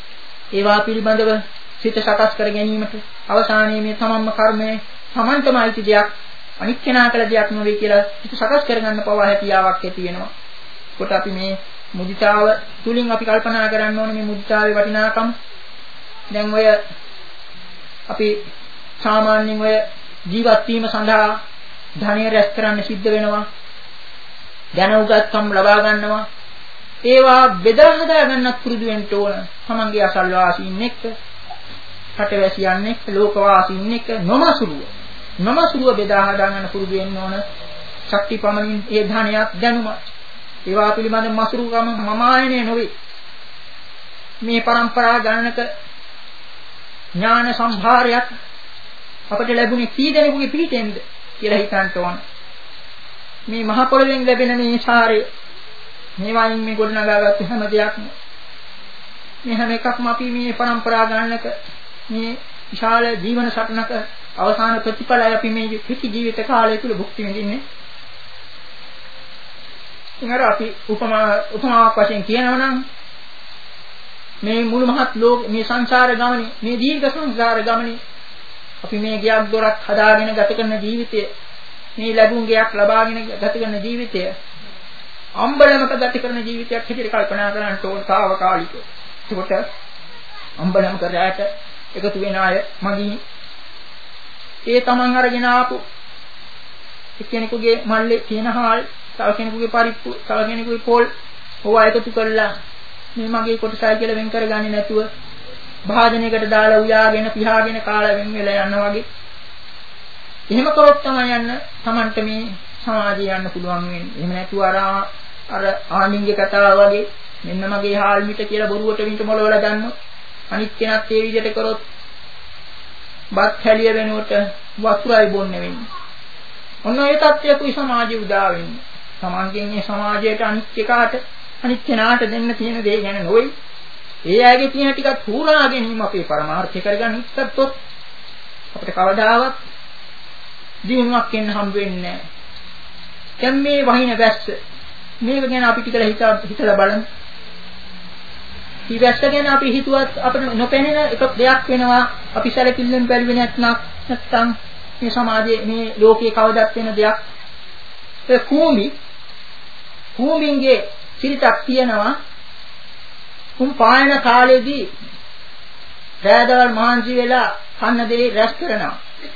ඒවා පිළිබඳව සිත සකස් කර ගැනීමට අවසානයේ මේ තමන්ම කර්මය තමන්ටම අයිති දෙයක් අනිත් කෙනා කළ දෙයක් නෙවෙයි කියලා සිත සකස් කරගන්න පවා හැකියාවක් ඇති වෙනවා. කොට අපි මේ මුදිතාව තුලින් අපි කල්පනා කරන්න ඕනේ මේ මුදිතාවේ වටිනාකම. දැන් ඔය අපි සාමාන්‍යයෙන් ඔය ජීවත් වීම සඳහා ධනය රැස් කරන්න සිද්ධ වෙනවා. ධන උගත්කම් ලබා ගන්නවා. ඒවා බෙදා හදා ගන්නත් පුරුදු වෙන්න ඕන. තමන්ගේ අසල්වාසීන් එක්ක, රටවැසියන් එක්ක, ලෝකවාසීන් එක්ක නොමසුරුව. නොමසුරුව බෙදා හදා ගන්න පුරුදු වෙන්න ඕන. ශක්ති පමණින් ඒ ධනයක් දැනුම. ඒවා පිළිබඳ මසුරුකම මමායනේ නොවේ. මේ પરම්පරා ගණනක ඥාන සම්භාරයක් අපට ලැබුණේ කී දෙනෙකුගේ පිහිටෙන්ද කියලා හිතන්න ඕන. මේ මහ පොළොවෙන් ලැබෙන මේ සාරය මේ වයින් මේ ගොඩනගාගත්තු හැම දෙයක්ම මේ හැම එකක්ම අපි මේ પરම්පරා ගණනක මේ විශාල ජීවන සටනක අවසාන ප්‍රතිඵලය අපි මේ කිසි ජීවිත කාලය තුල භුක්ති විඳින්නේ. ඉතින් අපි උපමා උපමාවක් වශයෙන් කියනවා නම් මේ මුළු මහත් ලෝක මේ සංසාර ගමනේ මේ දීර්ඝ සංසාර ගමනේ අපි මේ ගයක් දොරක් හදාගෙන ගත කරන ජීවිතය මේ ලැබුම් ගයක් ලබාගෙන ගත කරන ජීවිතය අම්බලමක ගත කරන ජීවිතයක් හැටියට කල්පනා කරන්න ඕන తాවකාලික. ඒකට අම්බලමක රැට එකතු වෙන අය මගින් ඒ තමන් අරගෙන ආපු එක්කෙනෙකුගේ මල්ලේ තියෙන හාල්, තව කෙනෙකුගේ පරිප්පු, තව කෙනෙකුගේ පොල් ඕවා එකතු කරලා මේ මගේ කොටසයි කියලා වෙන් කරගන්නේ නැතුව භාජනයකට දාලා උයාගෙන පිහාගෙන කාලා වෙන් වෙලා යනවා වගේ. එහෙම කරොත් තමයි යන්න Tamanට මේ සමාජය යන්න පුළුවන් වෙන්නේ. එහෙම නැතුව අර අර ආනින්ගේ කතාව වගේ මෙන්න මගේ හාල් මිට කියලා බොරුවට වින්ට මොලවලා දාන්නොත් අනිත් කෙනත් ඒ විදිහට කරොත් බත් හැලිය වෙනුවට වතුරයි බොන්න වෙන්නේ. ඔන්න ඒ තත්ත්වයකුයි සමාජය උදා වෙන්නේ. Tamanගෙන් මේ සමාජයට අනිත් එකාට අනිත් කෙනාට දෙන්න තියෙන දේ ගැන නොවේ. ඒ අයගේ තියෙන ටිකක් හුරා ගැනීම අපේ පරමාර්ථය කරගන්න ඉස්සත්ොත් අපිට කවදාවත් දිනුවක් එන්න හම්බ වෙන්නේ නැහැ. දැන් මේ වහින වැස්ස මේක ගැන අපි ටිකලා හිතා හිතලා බලමු. මේ වැස්ස ගැන අපි හිතුවත් අපිට නොපෙනෙන එක දෙයක් වෙනවා. අපි සැලකිල්ලෙන් බැලුවේ නැත්නම් නැත්නම් මේ සමාජයේ මේ ලෝකයේ කවදත් වෙන දෙයක්. ඒ කූඹි කූඹින්ගේ සිරිතක් තියෙනවා. උන් පායන කාලේදී රෑදවල් මහන්සි වෙලා කන්න දේ රැස් කරනවා.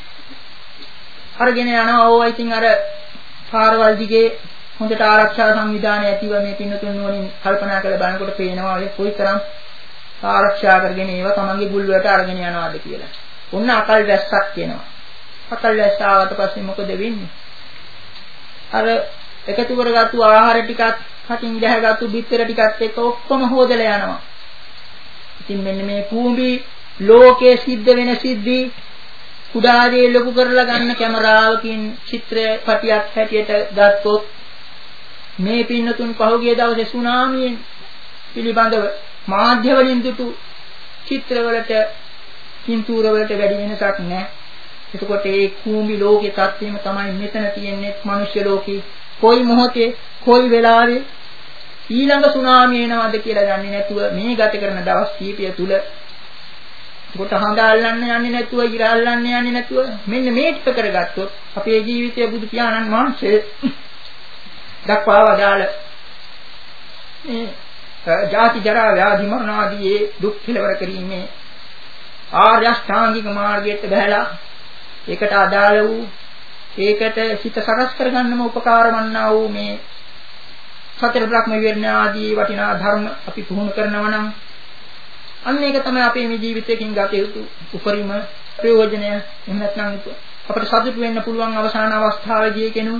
අරගෙන යනවා ඕවා ඉතින් අර පාරවල් දිගේ හොඳට ආරක්ෂා සංවිධානය ඇතිව මේ පින්නතුන් වලින් කල්පනා කරලා බලනකොට පේනවා ඒ කොයිතරම් ආරක්ෂා කරගෙන ඒවා තමන්ගේ බුල් වලට අරගෙන යනවාද කියලා. ඔන්න අකල් වැස්සක් කියනවා. අකල් වැස්ස ආවට පස්සේ මොකද වෙන්නේ? අර එකතු කරගත්තු ආහාර ටිකත් කටින් ගහගත්තු බිත්තර ටිකත් එක්ක ඔක්කොම හොදලා යනවා. ඉතින් මෙන්න මේ කූඹි ලෝකයේ සිද්ධ වෙන සිද්ධි කුඩා දේ ලොකු කරලා ගන්න කැමරාවකින් චිත්‍රපටියක් හැටියට ගත්තොත් මේ පින්නතුන් පහුගිය දවසේ සුනාමියෙන් පිළිබඳව මාධ්‍ය වලින් දුටු චිත්‍රවලට පින්තූර වලට වැඩි වෙනසක් නැහැ. එතකොට ඒ කූඹි ලෝකයේ තත්ත්වෙම තමයි මෙතන තියෙන්නේ. මනුෂ්‍ය ලෝකේ කොයි මොහොතේ කොයි වෙලාවෙ ඊළඟ සුනාමිය එනවද කියලා දන්නේ නැතුව මේ ගත කරන දවස් කීපය තුල කොට හඳ අල්ලන්න යන්නේ නැතුව ඉර අල්ලන්න යන්නේ නැතුව මෙන්න මේ ටික කරගත්තොත් අපේ ජීවිතය බුදු පියාණන් වහන්සේ දක්වා වදාළ මේ ජාති ජරා ව්‍යාධි මරණ ආදී දුක් කෙලවර කිරීමේ ආර්ය අෂ්ටාංගික මාර්ගයට බහැලා ඒකට අදාළ වූ ඒකට සිත සකස් කරගන්නම උපකාර වන්නා වූ මේ සතර බ්‍රහ්ම විහරණ ආදී වටිනා ධර්ම අපි පුහුණු කරනවා නම් අන්න ඒක තමයි අපේ මේ ජීවිතයකින් ගත යුතු උපරිම ප්‍රයෝජනය. එහෙම නැත්නම් අපිට සතුටු වෙන්න පුළුවන් අවසාන අවස්ථාවේදී කෙනු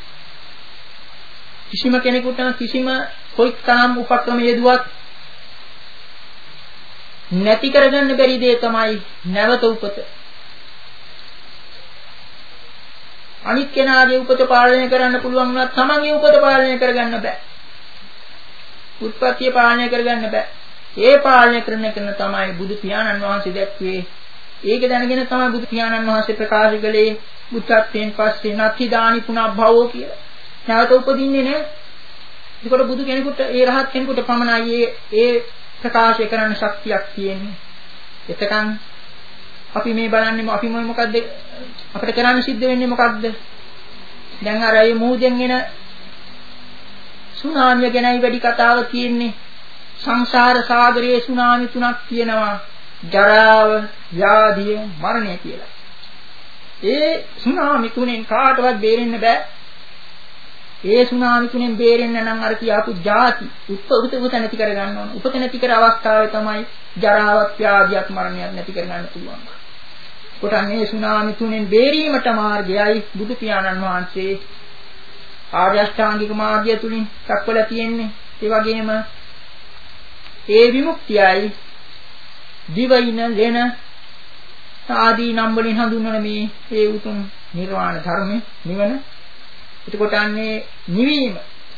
කිසිම කෙනෙකුට කිසිම කොයිතරම් උපක්‍රම යෙදුවත් නැති කරගන්න බැරි දේ තමයි නැවත උපත. අනිත් කෙනාගේ උපත පාලනය කරන්න පුළුවන් වුණත් තමන්ගේ උපත පාලනය කරගන්න බෑ. උත්පත්තිය පාලනය කරගන්න බෑ. ඒ පාලනය කරන කෙන තමයි බුදු පියාණන් වහන්සේ දැක්වේ. ඒක දැනගෙන තමයි බුදු පියාණන් වහන්සේ ප්‍රකාශ කළේ බුද්ධත්වයෙන් පස්සේ නැති දානි පුනබ්භවෝ කියලා. නැවත උපදින්නේ නැහැ. ඒකට බුදු කෙනෙකුට ඒ රහත් කෙනෙකුට පමණයි ඒ ප්‍රකාශ කරන්න ශක්තියක් තියෙන්නේ. එතකන් අපි මේ බලන්නේ අපි මොකද්ද අපිට කරන්න සිද්ධ වෙන්නේ මොකද්ද? දැන් අර ඒ මූදෙන් එන සුනාමිය ගැනයි වැඩි කතාව තියෙන්නේ. සංසාර සාගරයේ සුනාමි තුනක් තියෙනවා. ජරාව, ව්‍යාධිය, මරණය කියලා. ඒ සුනාමි තුනෙන් කාටවත් බේරෙන්න බෑ. ඒ සුනාමි තුනෙන් බේරෙන්න නම් අර කියාපු ಜಾති උපත උපත නැති කර ගන්න ඕන. උපත නැති කර අවස්ථාවේ තමයි ජරාවත්, ව්‍යාධියත්, මරණයත් නැති කර ගන්න පුළුවන්. කොටන්නේ සුනාමි තුනෙන් බේරීමට මාර්ගයයි බුදු පියාණන් වහන්සේ ආර්ය අෂ්ටාංගික මාර්ගය තුලින් දක්වලා තියෙන්නේ. ඒ වගේම ඒ විමුක්තියයි දිවයින ලෙන ආදී නම් වලින් හඳුන්වන මේ ඒ උතුම් නිර්වාණ ධර්මය නිවන. එතකොට අන්නේ නිවීම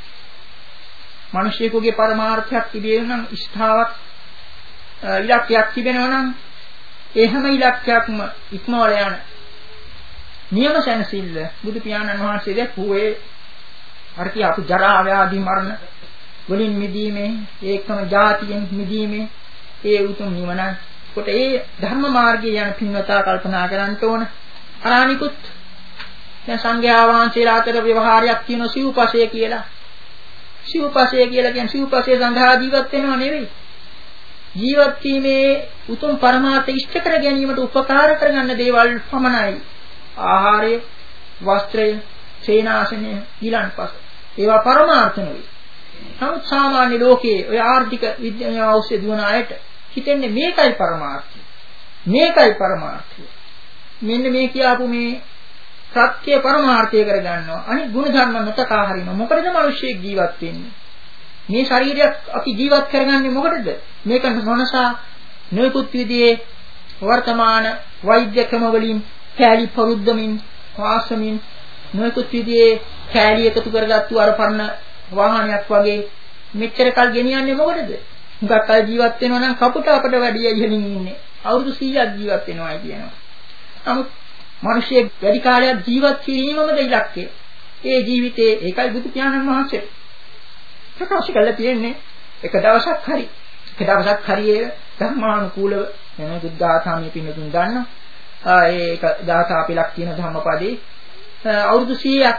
මිනිසෙකුගේ පරමාර්ථයක් තිබෙන නම් ඉෂ්ඨාවක් ඉලක්කයක් තිබෙනවා නම් ඒ හැම ඉලක්කයක්ම ඉක්මවල යන නියම සැනසෙල්ල බුදු පියාණන් වහන්සේ දැක්වුවේ අර කිය අපු ජරා ව්‍යාධි මරණ වලින් මිදීමේ ඒකම જાතියෙන් මිදීමේ ඒ උතුම් නිවනයි. කොට ඒ ධර්ම මාර්ගයේ යන පින්වතා කල්පනා කරන්න ඕන. අනානිකුත් දැන් සංඝයා වහන්සේලා අතර ව්‍යවහාරයක් තියෙන සිව්පසය කියලා. සිව්පසය කියලා කියන්නේ සිව්පසය සඳහා ජීවත් වෙනව නෙවෙයි. ජීවත් වීමේ උතුම් පරමාර්ථ ඉෂ්ට කර ගැනීමට උපකාර කරගන්න දේවල් පමණයි. ආහාරය, වස්ත්‍රය, සේනාසනය, ඊළඟපස. ඒවා පරමාර්ථ නෙවෙයි. නමුත් සාමාන්‍ය ලෝකයේ ඔය ආර්ථික විද්‍යාව ඔස්සේ දුවන අයට හිතන්නේ මේකයි පරමාර්ථය. මේකයි පරමාර්ථය. මෙන්න මේ කියාපු මේ සත්‍ය පරමාර්ථය කරගන්නවා. අනිත් ගුණ ධර්ම නැතකා හරිනවා. මොකටද මිනිස්සෙක් ජීවත් වෙන්නේ? මේ ශරීරයක් අපි ජීවත් කරගන්නේ මොකටද? මේක නොනසා නොයෙකුත් විදිහේ වර්තමාන වෛද්‍ය ක්‍රම වලින් කැලි පරුද්දමින් වාසමින් නොයෙකුත් විදිහේ කැලි එකතු කරගත්තු අර පරණ වාහනයක් වගේ මෙච්චර කල් ගෙනියන්නේ මොකටද? හුඟක් කල් ජීවත් වෙනවා නම් කපුට අපට වැඩි ඉහළින් ඉන්නේ. අවුරුදු සීයක් ජීවත් වෙනවායි කියනවා. නමුත් මිනිස්සෙක් වැඩි කාලයක් ජීවත් කිරීමමද ඉලක්කය. ඒ ජීවිතේ ඒකයි බුදු පියාණන් වහන්සේ ප්‍රකාශ කළා තියෙන්නේ. එක දවසක් හරි එක දවසක් හරියේ ධර්මානුකූලව එන බුද්ධාථාමිය පින්නතුන් ගන්න. ඒක දාසා පිලක් කියන ධම්මපදේ අවුරුදු සීයක්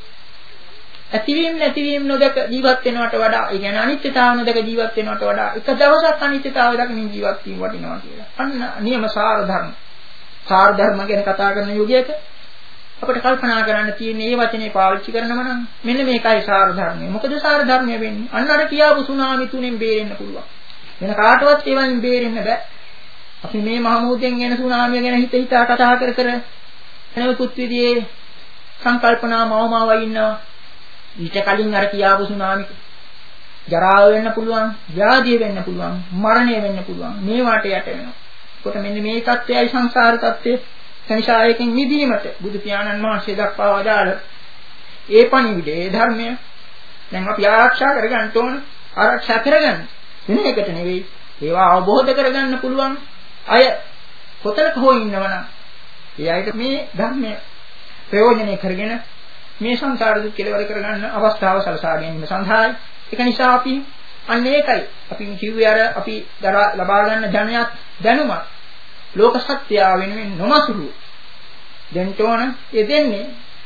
ඇතිවීම නැතිවීම නොදක ජීවත් වෙනවට වඩා ඒ කියන්නේ අනිත්‍යතාව නොදක ජීවත් වෙනවට වඩා එක දවසක් අනිත්‍යතාවය දකින්න ජීවත් වීම වටිනවා කියලා. අන්න නියම සාර ධර්ම. සාර ධර්ම ගැන කතා කරන යුගයක අපිට කල්පනා කරන්න තියෙන්නේ මේ වචනේ පාවිච්චි කරනම නම් මෙන්න මේකයි සාර ධර්මය. මොකද සාර ධර්මය වෙන්නේ? අන්න අර කියාපු සුනාමි තුනෙන් බේරෙන්න පුළුවන්. වෙන කාටවත් ඒවෙන් බේරෙන්න බෑ. අපි මේ මහමූදෙන් එන සුනාමිය ගැන හිත හිතා කතා කර කර එනකුත් විදිහේ සංකල්පනා මවමව ඉන්නවා. ඊට කලින් අර කියාපු සුනාමි ජරාව වෙන්න පුළුවන්, ව්‍යාධිය වෙන්න පුළුවන්, මරණය වෙන්න පුළුවන්. මේ වාට යට වෙනවා. කොට මෙන්න මේ தත්ත්වයයි සංසාර தත්ත්වය. සංසාරයෙන් මිදීමට බුදු පියාණන් වහන්සේ දක්වා වදාළ ඒ පණිවිඩය, ඒ ධර්මය දැන් අපි ආරක්ෂා කරගන්න ඕන. ආරක්ෂා කරගන්න වෙන එකට නෙවෙයි. ඒවා අවබෝධ කරගන්න පුළුවන් අය කොතනක හෝ ඉන්නවනම් ඒ අයට මේ ධර්මය ප්‍රයෝජනෙ කරගෙන මේ සංසාර දුක් කෙලවර කරගන්න අවස්ථාව සලසා ගැනීම සඳහායි. ඒක නිසා අපි අන්න ඒකයි අපි කිව්වේ අර අපි ලබා ගන්න ධනයත් දැනුමත් ලෝක සත්‍යය වෙනුවෙන් නොමසුරු දෙන්න ඕන. ඒ දෙන්නේ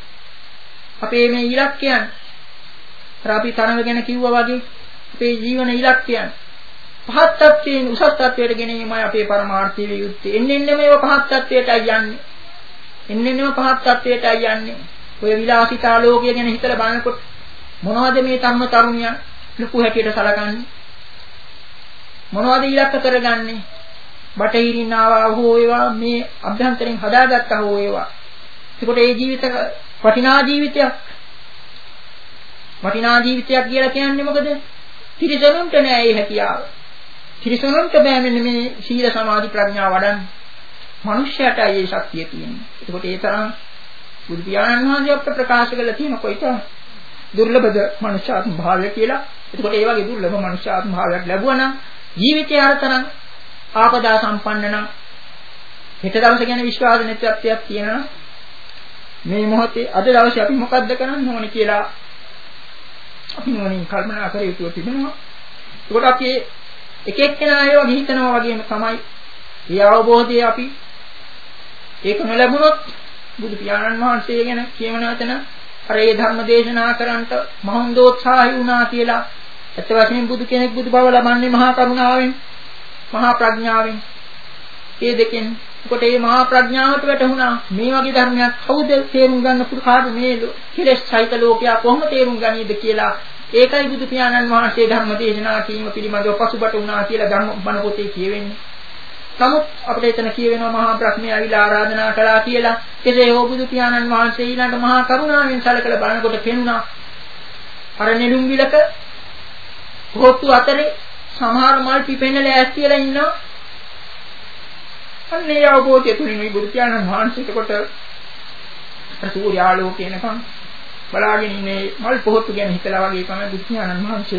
අපේ මේ ඉලක්කයන් අර අපි තරඟ ගැන කිව්වා වගේ අපේ ජීවන ඉලක්කයන් පහත් තත්ත්වයෙන් උසස් තත්ත්වයට ගෙනීමයි අපේ පරමාර්ථය විය යුත්තේ. එන්නේ එන්නේ මේව පහත් තත්ත්වයටයි යන්නේ. එන්නේ එන්නේ පහත් තත්ත්වයටයි යන්නේ. ඔය විලාසිතා ලෝකය ගැන හිතලා බලනකොට මොනවද මේ තරුණ තරුණියන් ලুকু හැටියට සලකන්නේ? මොනවද ඉලක්ක කරගන්නේ? බටහිරින් ආවා හෝ ඒවා මේ අභ්‍යන්තරයෙන් හදාගත්තා හෝ ඒවා. ඒකට ඒ ජීවිත වටිනා ජීවිතයක්. වටිනා ජීවිතයක් කියලා කියන්නේ මොකද? ත්‍රිසනුන්ට නෑ ඒ හැකියාව. ත්‍රිසනුන්ට බෑ මෙන්න මේ සීල සමාධි ප්‍රඥා වඩන්න. මනුෂ්‍යයටයි ඒ ශක්තිය තියෙන්නේ. ඒකට ඒ තරම් බුදු පියාණන් වහන්සේ අපට ප්‍රකාශ කළා තියෙන කොයිතරම් දුර්ලභද මනුෂ්‍යාත්ම භාවය කියලා. ඒකට ඒ වගේ දුර්ලභ මනුෂ්‍යාත්ම භාවයක් ලැබුවා නම් ජීවිතය අරතරම් ආපදා සම්පන්න නම් හෙට දවස ගැන විශ්වාස නැතිවක් තියෙනවා. මේ මොහොතේ අද දවසේ අපි මොකද්ද කරන්න ඕනේ කියලා අපි මොනින් කල්පනා කර යුතු තිබෙනවා. ඒකට අපි එක එක්කෙනා ඒව හිතනවා වගේම තමයි. ඒ අවබෝධය අපි ඒක නොලැබුණොත් බුදු පියාණන් වහන්සේ ගැන කියමන වතන අර ඒ ධර්ම දේශනා කරන්නට මහොන්දෝත්සාහය වුණා කියලා. ඇත්ත වශයෙන්ම බුදු කෙනෙක් බුදු බව ලබන්නේ මහා කරුණාවෙන්, මහා ප්‍රඥාවෙන්. ඒ දෙකෙන් කොට මේ මහා ප්‍රඥාවට වැටුණා මේ වගේ ධර්මයක් කවුද තේරුම් ගන්න පුරුකාට මේ කෙලෙස් සහිත ලෝකයා කොහොම තේරුම් ගනීද කියලා. ඒකයි බුදු පියාණන් වහන්සේ ධර්ම දේශනා කීම පිළිබඳව පසුබට වුණා කියලා ධර්ම බණ පොතේ කියවෙන්නේ. නමුත් අපිට එතන කියවෙනවා මහා බ්‍රහ්මයා ඇවිල්ලා ආරාධනා කළා කියලා. කෙසේ හෝ බුදු පියාණන් වහන්සේ ඊළඟ මහා කරුණාවෙන් සැලකලා බලනකොට පෙනුණා අර නෙළුම් විලක හොත්තු අතරේ සමහර මල් පිපෙන්නලා ඇස්තියලා ඉන්නවා. අන්නේ අවබෝධය තුලින් මේ බුදු පියාණන් වහන්සේට කොට සූර්යාලෝකේනකම් බලාගෙන ඉන්නේ මල් පොහොත්තු ගැන හිතලා වගේ තමයි බුදු පියාණන් වහන්සේ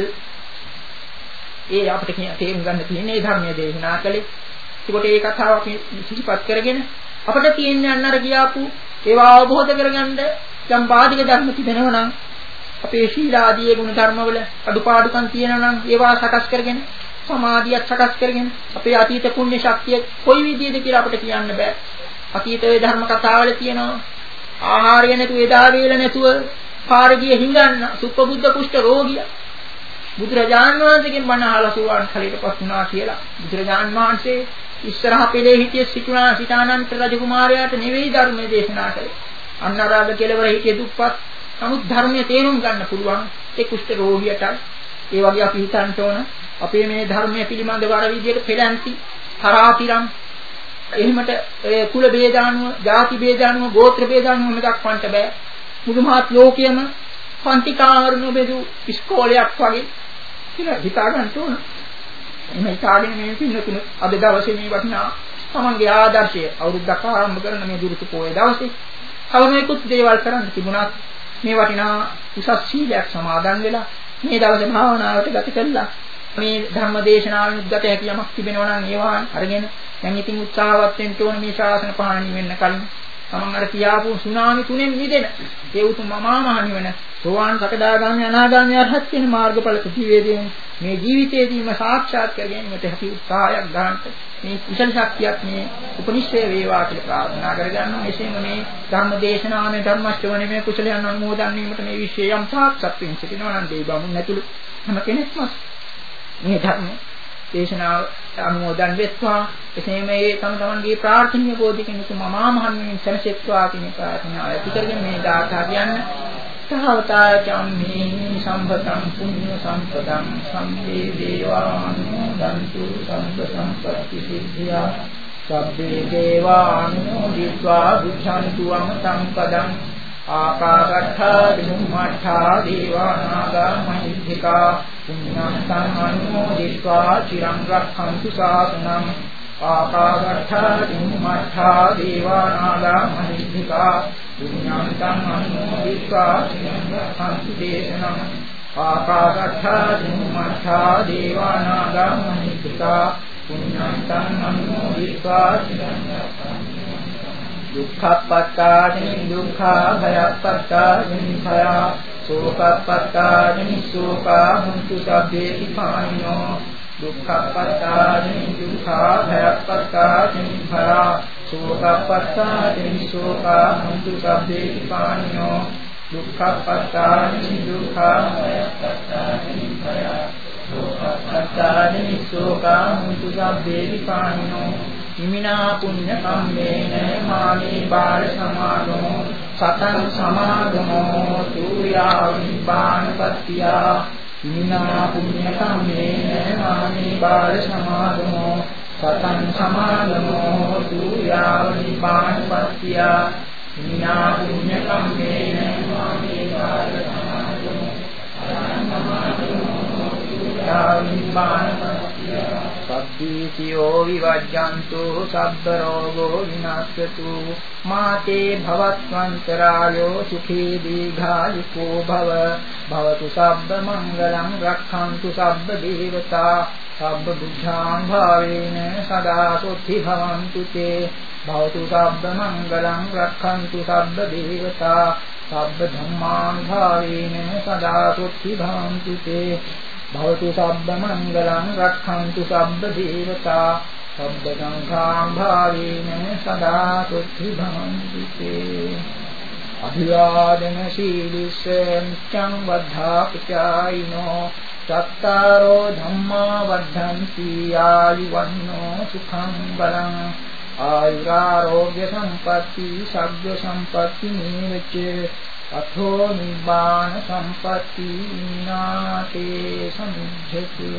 ඒ අපිට කියන තේරුම් ගන්න තියෙන්නේ ධර්මයේ දේශනා කළේ. ඒකට ඒ කතාව අපි සිහිපත් කරගෙන අපිට තියෙන්නේ අන්න අර ගියාපු ඒවා අවබෝධ කරගන්න යම් බාධක ධර්ම තිබෙනවා නම් අපේ ශීලාදී ගුණ ධර්මවල අඩුපාඩුකම් තියෙනවා නම් ඒවා සකස් කරගෙන සමාධියක් සකස් කරගෙන අපේ අතීත පුණ්‍ය ශක්තිය කොයි විදිහේද කියලා අපිට කියන්න බෑ. අතීතයේ ධර්ම කතාවල තියෙනවා ආහාරය නැතුව එදා වේල නැතුව පාරගිය හිඟන්න සුප්පබුද්ධ කුෂ්ඨ රෝගිය බුදුරජාණන් වහන්සේගෙන් බණ අහලා සුවාන් ඵලයටපත් වුණා කියලා. බුදුරජාණන් වහන්සේ ඉස්සරහ පෙළේ හිටිය සිටුණා සිතානන්ත රජකුමාරයාට නෙවෙයි ධර්මයේ දේශනා කළේ. අන්නරාග කෙලවර හිටිය දුප්පත් නමුත් ධර්මයේ තේරුම් ගන්න පුළුවන් ඒ කුෂ්ඨ රෝගියටයි. ඒ වගේ අපි හිතන්න ඕන අපේ මේ ධර්මයේ පිළිබඳව අර විදියට පෙළන්ති තරාතිරම් එහෙමට ඒ කුල ભેදානුව, ಜಾති ભેදානුව, ගෝත්‍ර ભેදානුව මෙදක්වන්නට බෑ. මුළුමහත් ලෝකයේම පන්තිකාවරණු බෙදු ඉස්කෝලයක් වගේ කියලා හිතා ගන්න ඕන. එහෙම හිතාගෙන මේ පින්නතුන අද දවසේ මේ වටිනා තමන්ගේ ආදර්ශය අවුරුද්දක් ආරම්භ කරන මේ දුරුතු පොයේ දවසේ කවමෙකුත් දේවල් කරන්න තිබුණත් මේ වටිනා උසස් සීලයක් සමාදන් වෙලා මේ දවසේ භාවනාවට ගත කළා. මේ ධර්ම දේශනාවෙන් උද්ගත හැකි යමක් තිබෙනවා නම් ඒවා අරගෙන දැන් ඉතින් උත්සාහවත් වෙන්න ඕන මේ ශාසන පහණි වෙන්න කලින් තමන් අර කියාපු සුනාමි තුනෙන් මිදෙන ඒ උතුම් මමා මහ නිවන සෝවාන් සකදාගාමී අනාගාමී අරහත් කියන මාර්ගඵල ප්‍රතිවේදයෙන් මේ ජීවිතයේදීම සාක්ෂාත් කර ගැනීමට හැකි උත්සාහයක් ගන්නට මේ කුසල ශක්තියක් මේ උපනිශ්‍රේ වේවා කියලා ප්‍රාර්ථනා කරගන්නවා. එසේම මේ ධර්ම දේශනාවේ ධර්ම ශ්‍රවණයේ මේ කුසලයන් අනුමෝදන් වීමට මේ විශේෂයම් සාක්ෂාත් වෙන්න සිටිනවා නම් දෙවියන් නැතුළු හැම කෙනෙක්ම මේ ධර්ම දේශනාව අනුමෝදන් වෙත්වා. එසේම මේ තම තමන්ගේ ප්‍රාර්ථනීය බෝධිකින් උතුම් මමා මහණෙනි සැනසෙත්වා කියන ප්‍රාර්ථනාව ඇති කරගෙන මේ දාතා කියන්නේ තවතා චම්මේ සම්පතං පුඤ්ඤ සම්පතං සම්මේ දේවානුමෝදන්තු සම්ප සම්පත්ති සිද්ධියා සබ්බේ දේවානුමෝදිत्वा බුද්ධන්තු අමතං පදං ආකාශට්ඨා විමුක්ඛා දේවානාගා මහිද්దికා පුඤ්ඤන්තං අනුමෝදිत्वा චිරං රක්ඛන්තු ශාසනං ආකාශට්ඨා විමුක්ඛා දේවානාගා මහිද්దికා පුඤ්ඤන්තං අනුමෝදිत्वा චිරං රක්ඛන්තු දේශනං ආකාශට්ඨා විමුක්ඛා දේවානාගා මහිද්దికා පුඤ්ඤන්තං අනුමෝදිत्वा චිරං රක්ඛන්තු දුක්ඛප්පත්තානි දුක්ඛා භයප්පත්තානි භයා සෝකප්පත්තානි සෝකා හුන්තු සබ්බේති පානිනෝ දුක්ඛප්පත්තානි දුක්ඛා භයප්පත්තානි භයා සෝකප්පත්තානි සෝකා හුන්තු සබ්බේති පානිනෝ දුක්ඛප්පත්තානි දුක්ඛා භයප්පත්තානි භයා සෝකප්පත්තානි සෝකා හුන්තු සබ්බේති පානිනෝ ඉමිනා පුඤ්ඤ කම්මේන මාමේ බාල සමාගමෝ සතං සමාගමෝ තුයා විපාණපත්තියා ඉමිනා පුඤ්ඤ කම්මේන මාමේ බාල සමාගමෝ සතං සමාගමෝ තුයා විපාණපත්තියා ඉමිනා පුඤ්ඤ කම්මේන මාමේ බාල සමාගමෝ සතං සමාගමෝ තුයා විපාණපත්තියා සබ්බීතියෝ විවජ්ජන්තු සබ්බ රෝගෝ විනාශයතු මාතේ භවත්වන්තරායෝ සුඛී දීඝායුකෝ භව භවතු සබ්බ මංගලං රක්ඛන්තු සබ්බ දේවතා සබ්බ බුද්ධාං භාවේන සදා සොත්ති භවන්තු තේ භවතු සබ්බ මංගලං රක්ඛන්තු සබ්බ දේවතා සබ්බ ධම්මාං භාවේන සදා සොත්ති භවන්තු තේ භවතු සබ්බ මංගලං රක්ඛන්තු සබ්බ දේවතා සබ්බ සංඛාං භාවේන සදා සුඛි භවන්තු තේ අභිවාදන සීලිස නිච්ඡං වද්ධා පචායිනෝ චත්තාරෝ ධම්මා වද්ධන්ති ආයුවන්නෝ සුඛං බලං ආයුරාෝග්‍ය සම්පatti සග්ග සම්පatti නීවච අතෝ නිබ්බාන සම්පatti නාතේ සම්ජ්ජති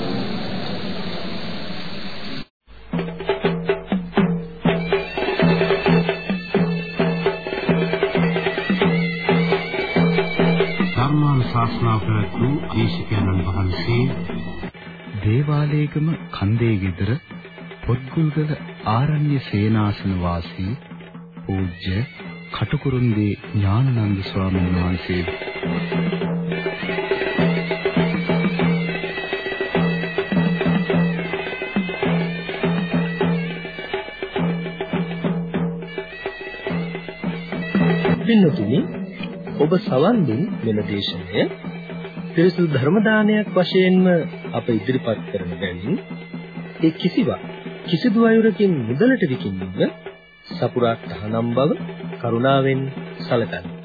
ශාස්ත්‍රාව පැවැත්වූ දේශකයන්න් වහන්සේ දේවාලේගම කන්දේ ගෙදර පොත්ගුල්ගල ආරණ්‍ය සේනාසන වාසී පූජ්‍ය කටුකුරුන්දී ඥානানন্দ ස්වාමීන් වහන්සේ පින්තුනි ඔබ සවන් දුන් මෙම දේශනය පිරිසුදු ධර්ම දානයක් වශයෙන්ම අප ඉදිරිපත් කරන බැවින් ඒ කිසිවක් කිසිදු අයුරකින් මුදලට විකිණීම සපුරා තහනම් බව කරුණාවෙන් සැලකන්න.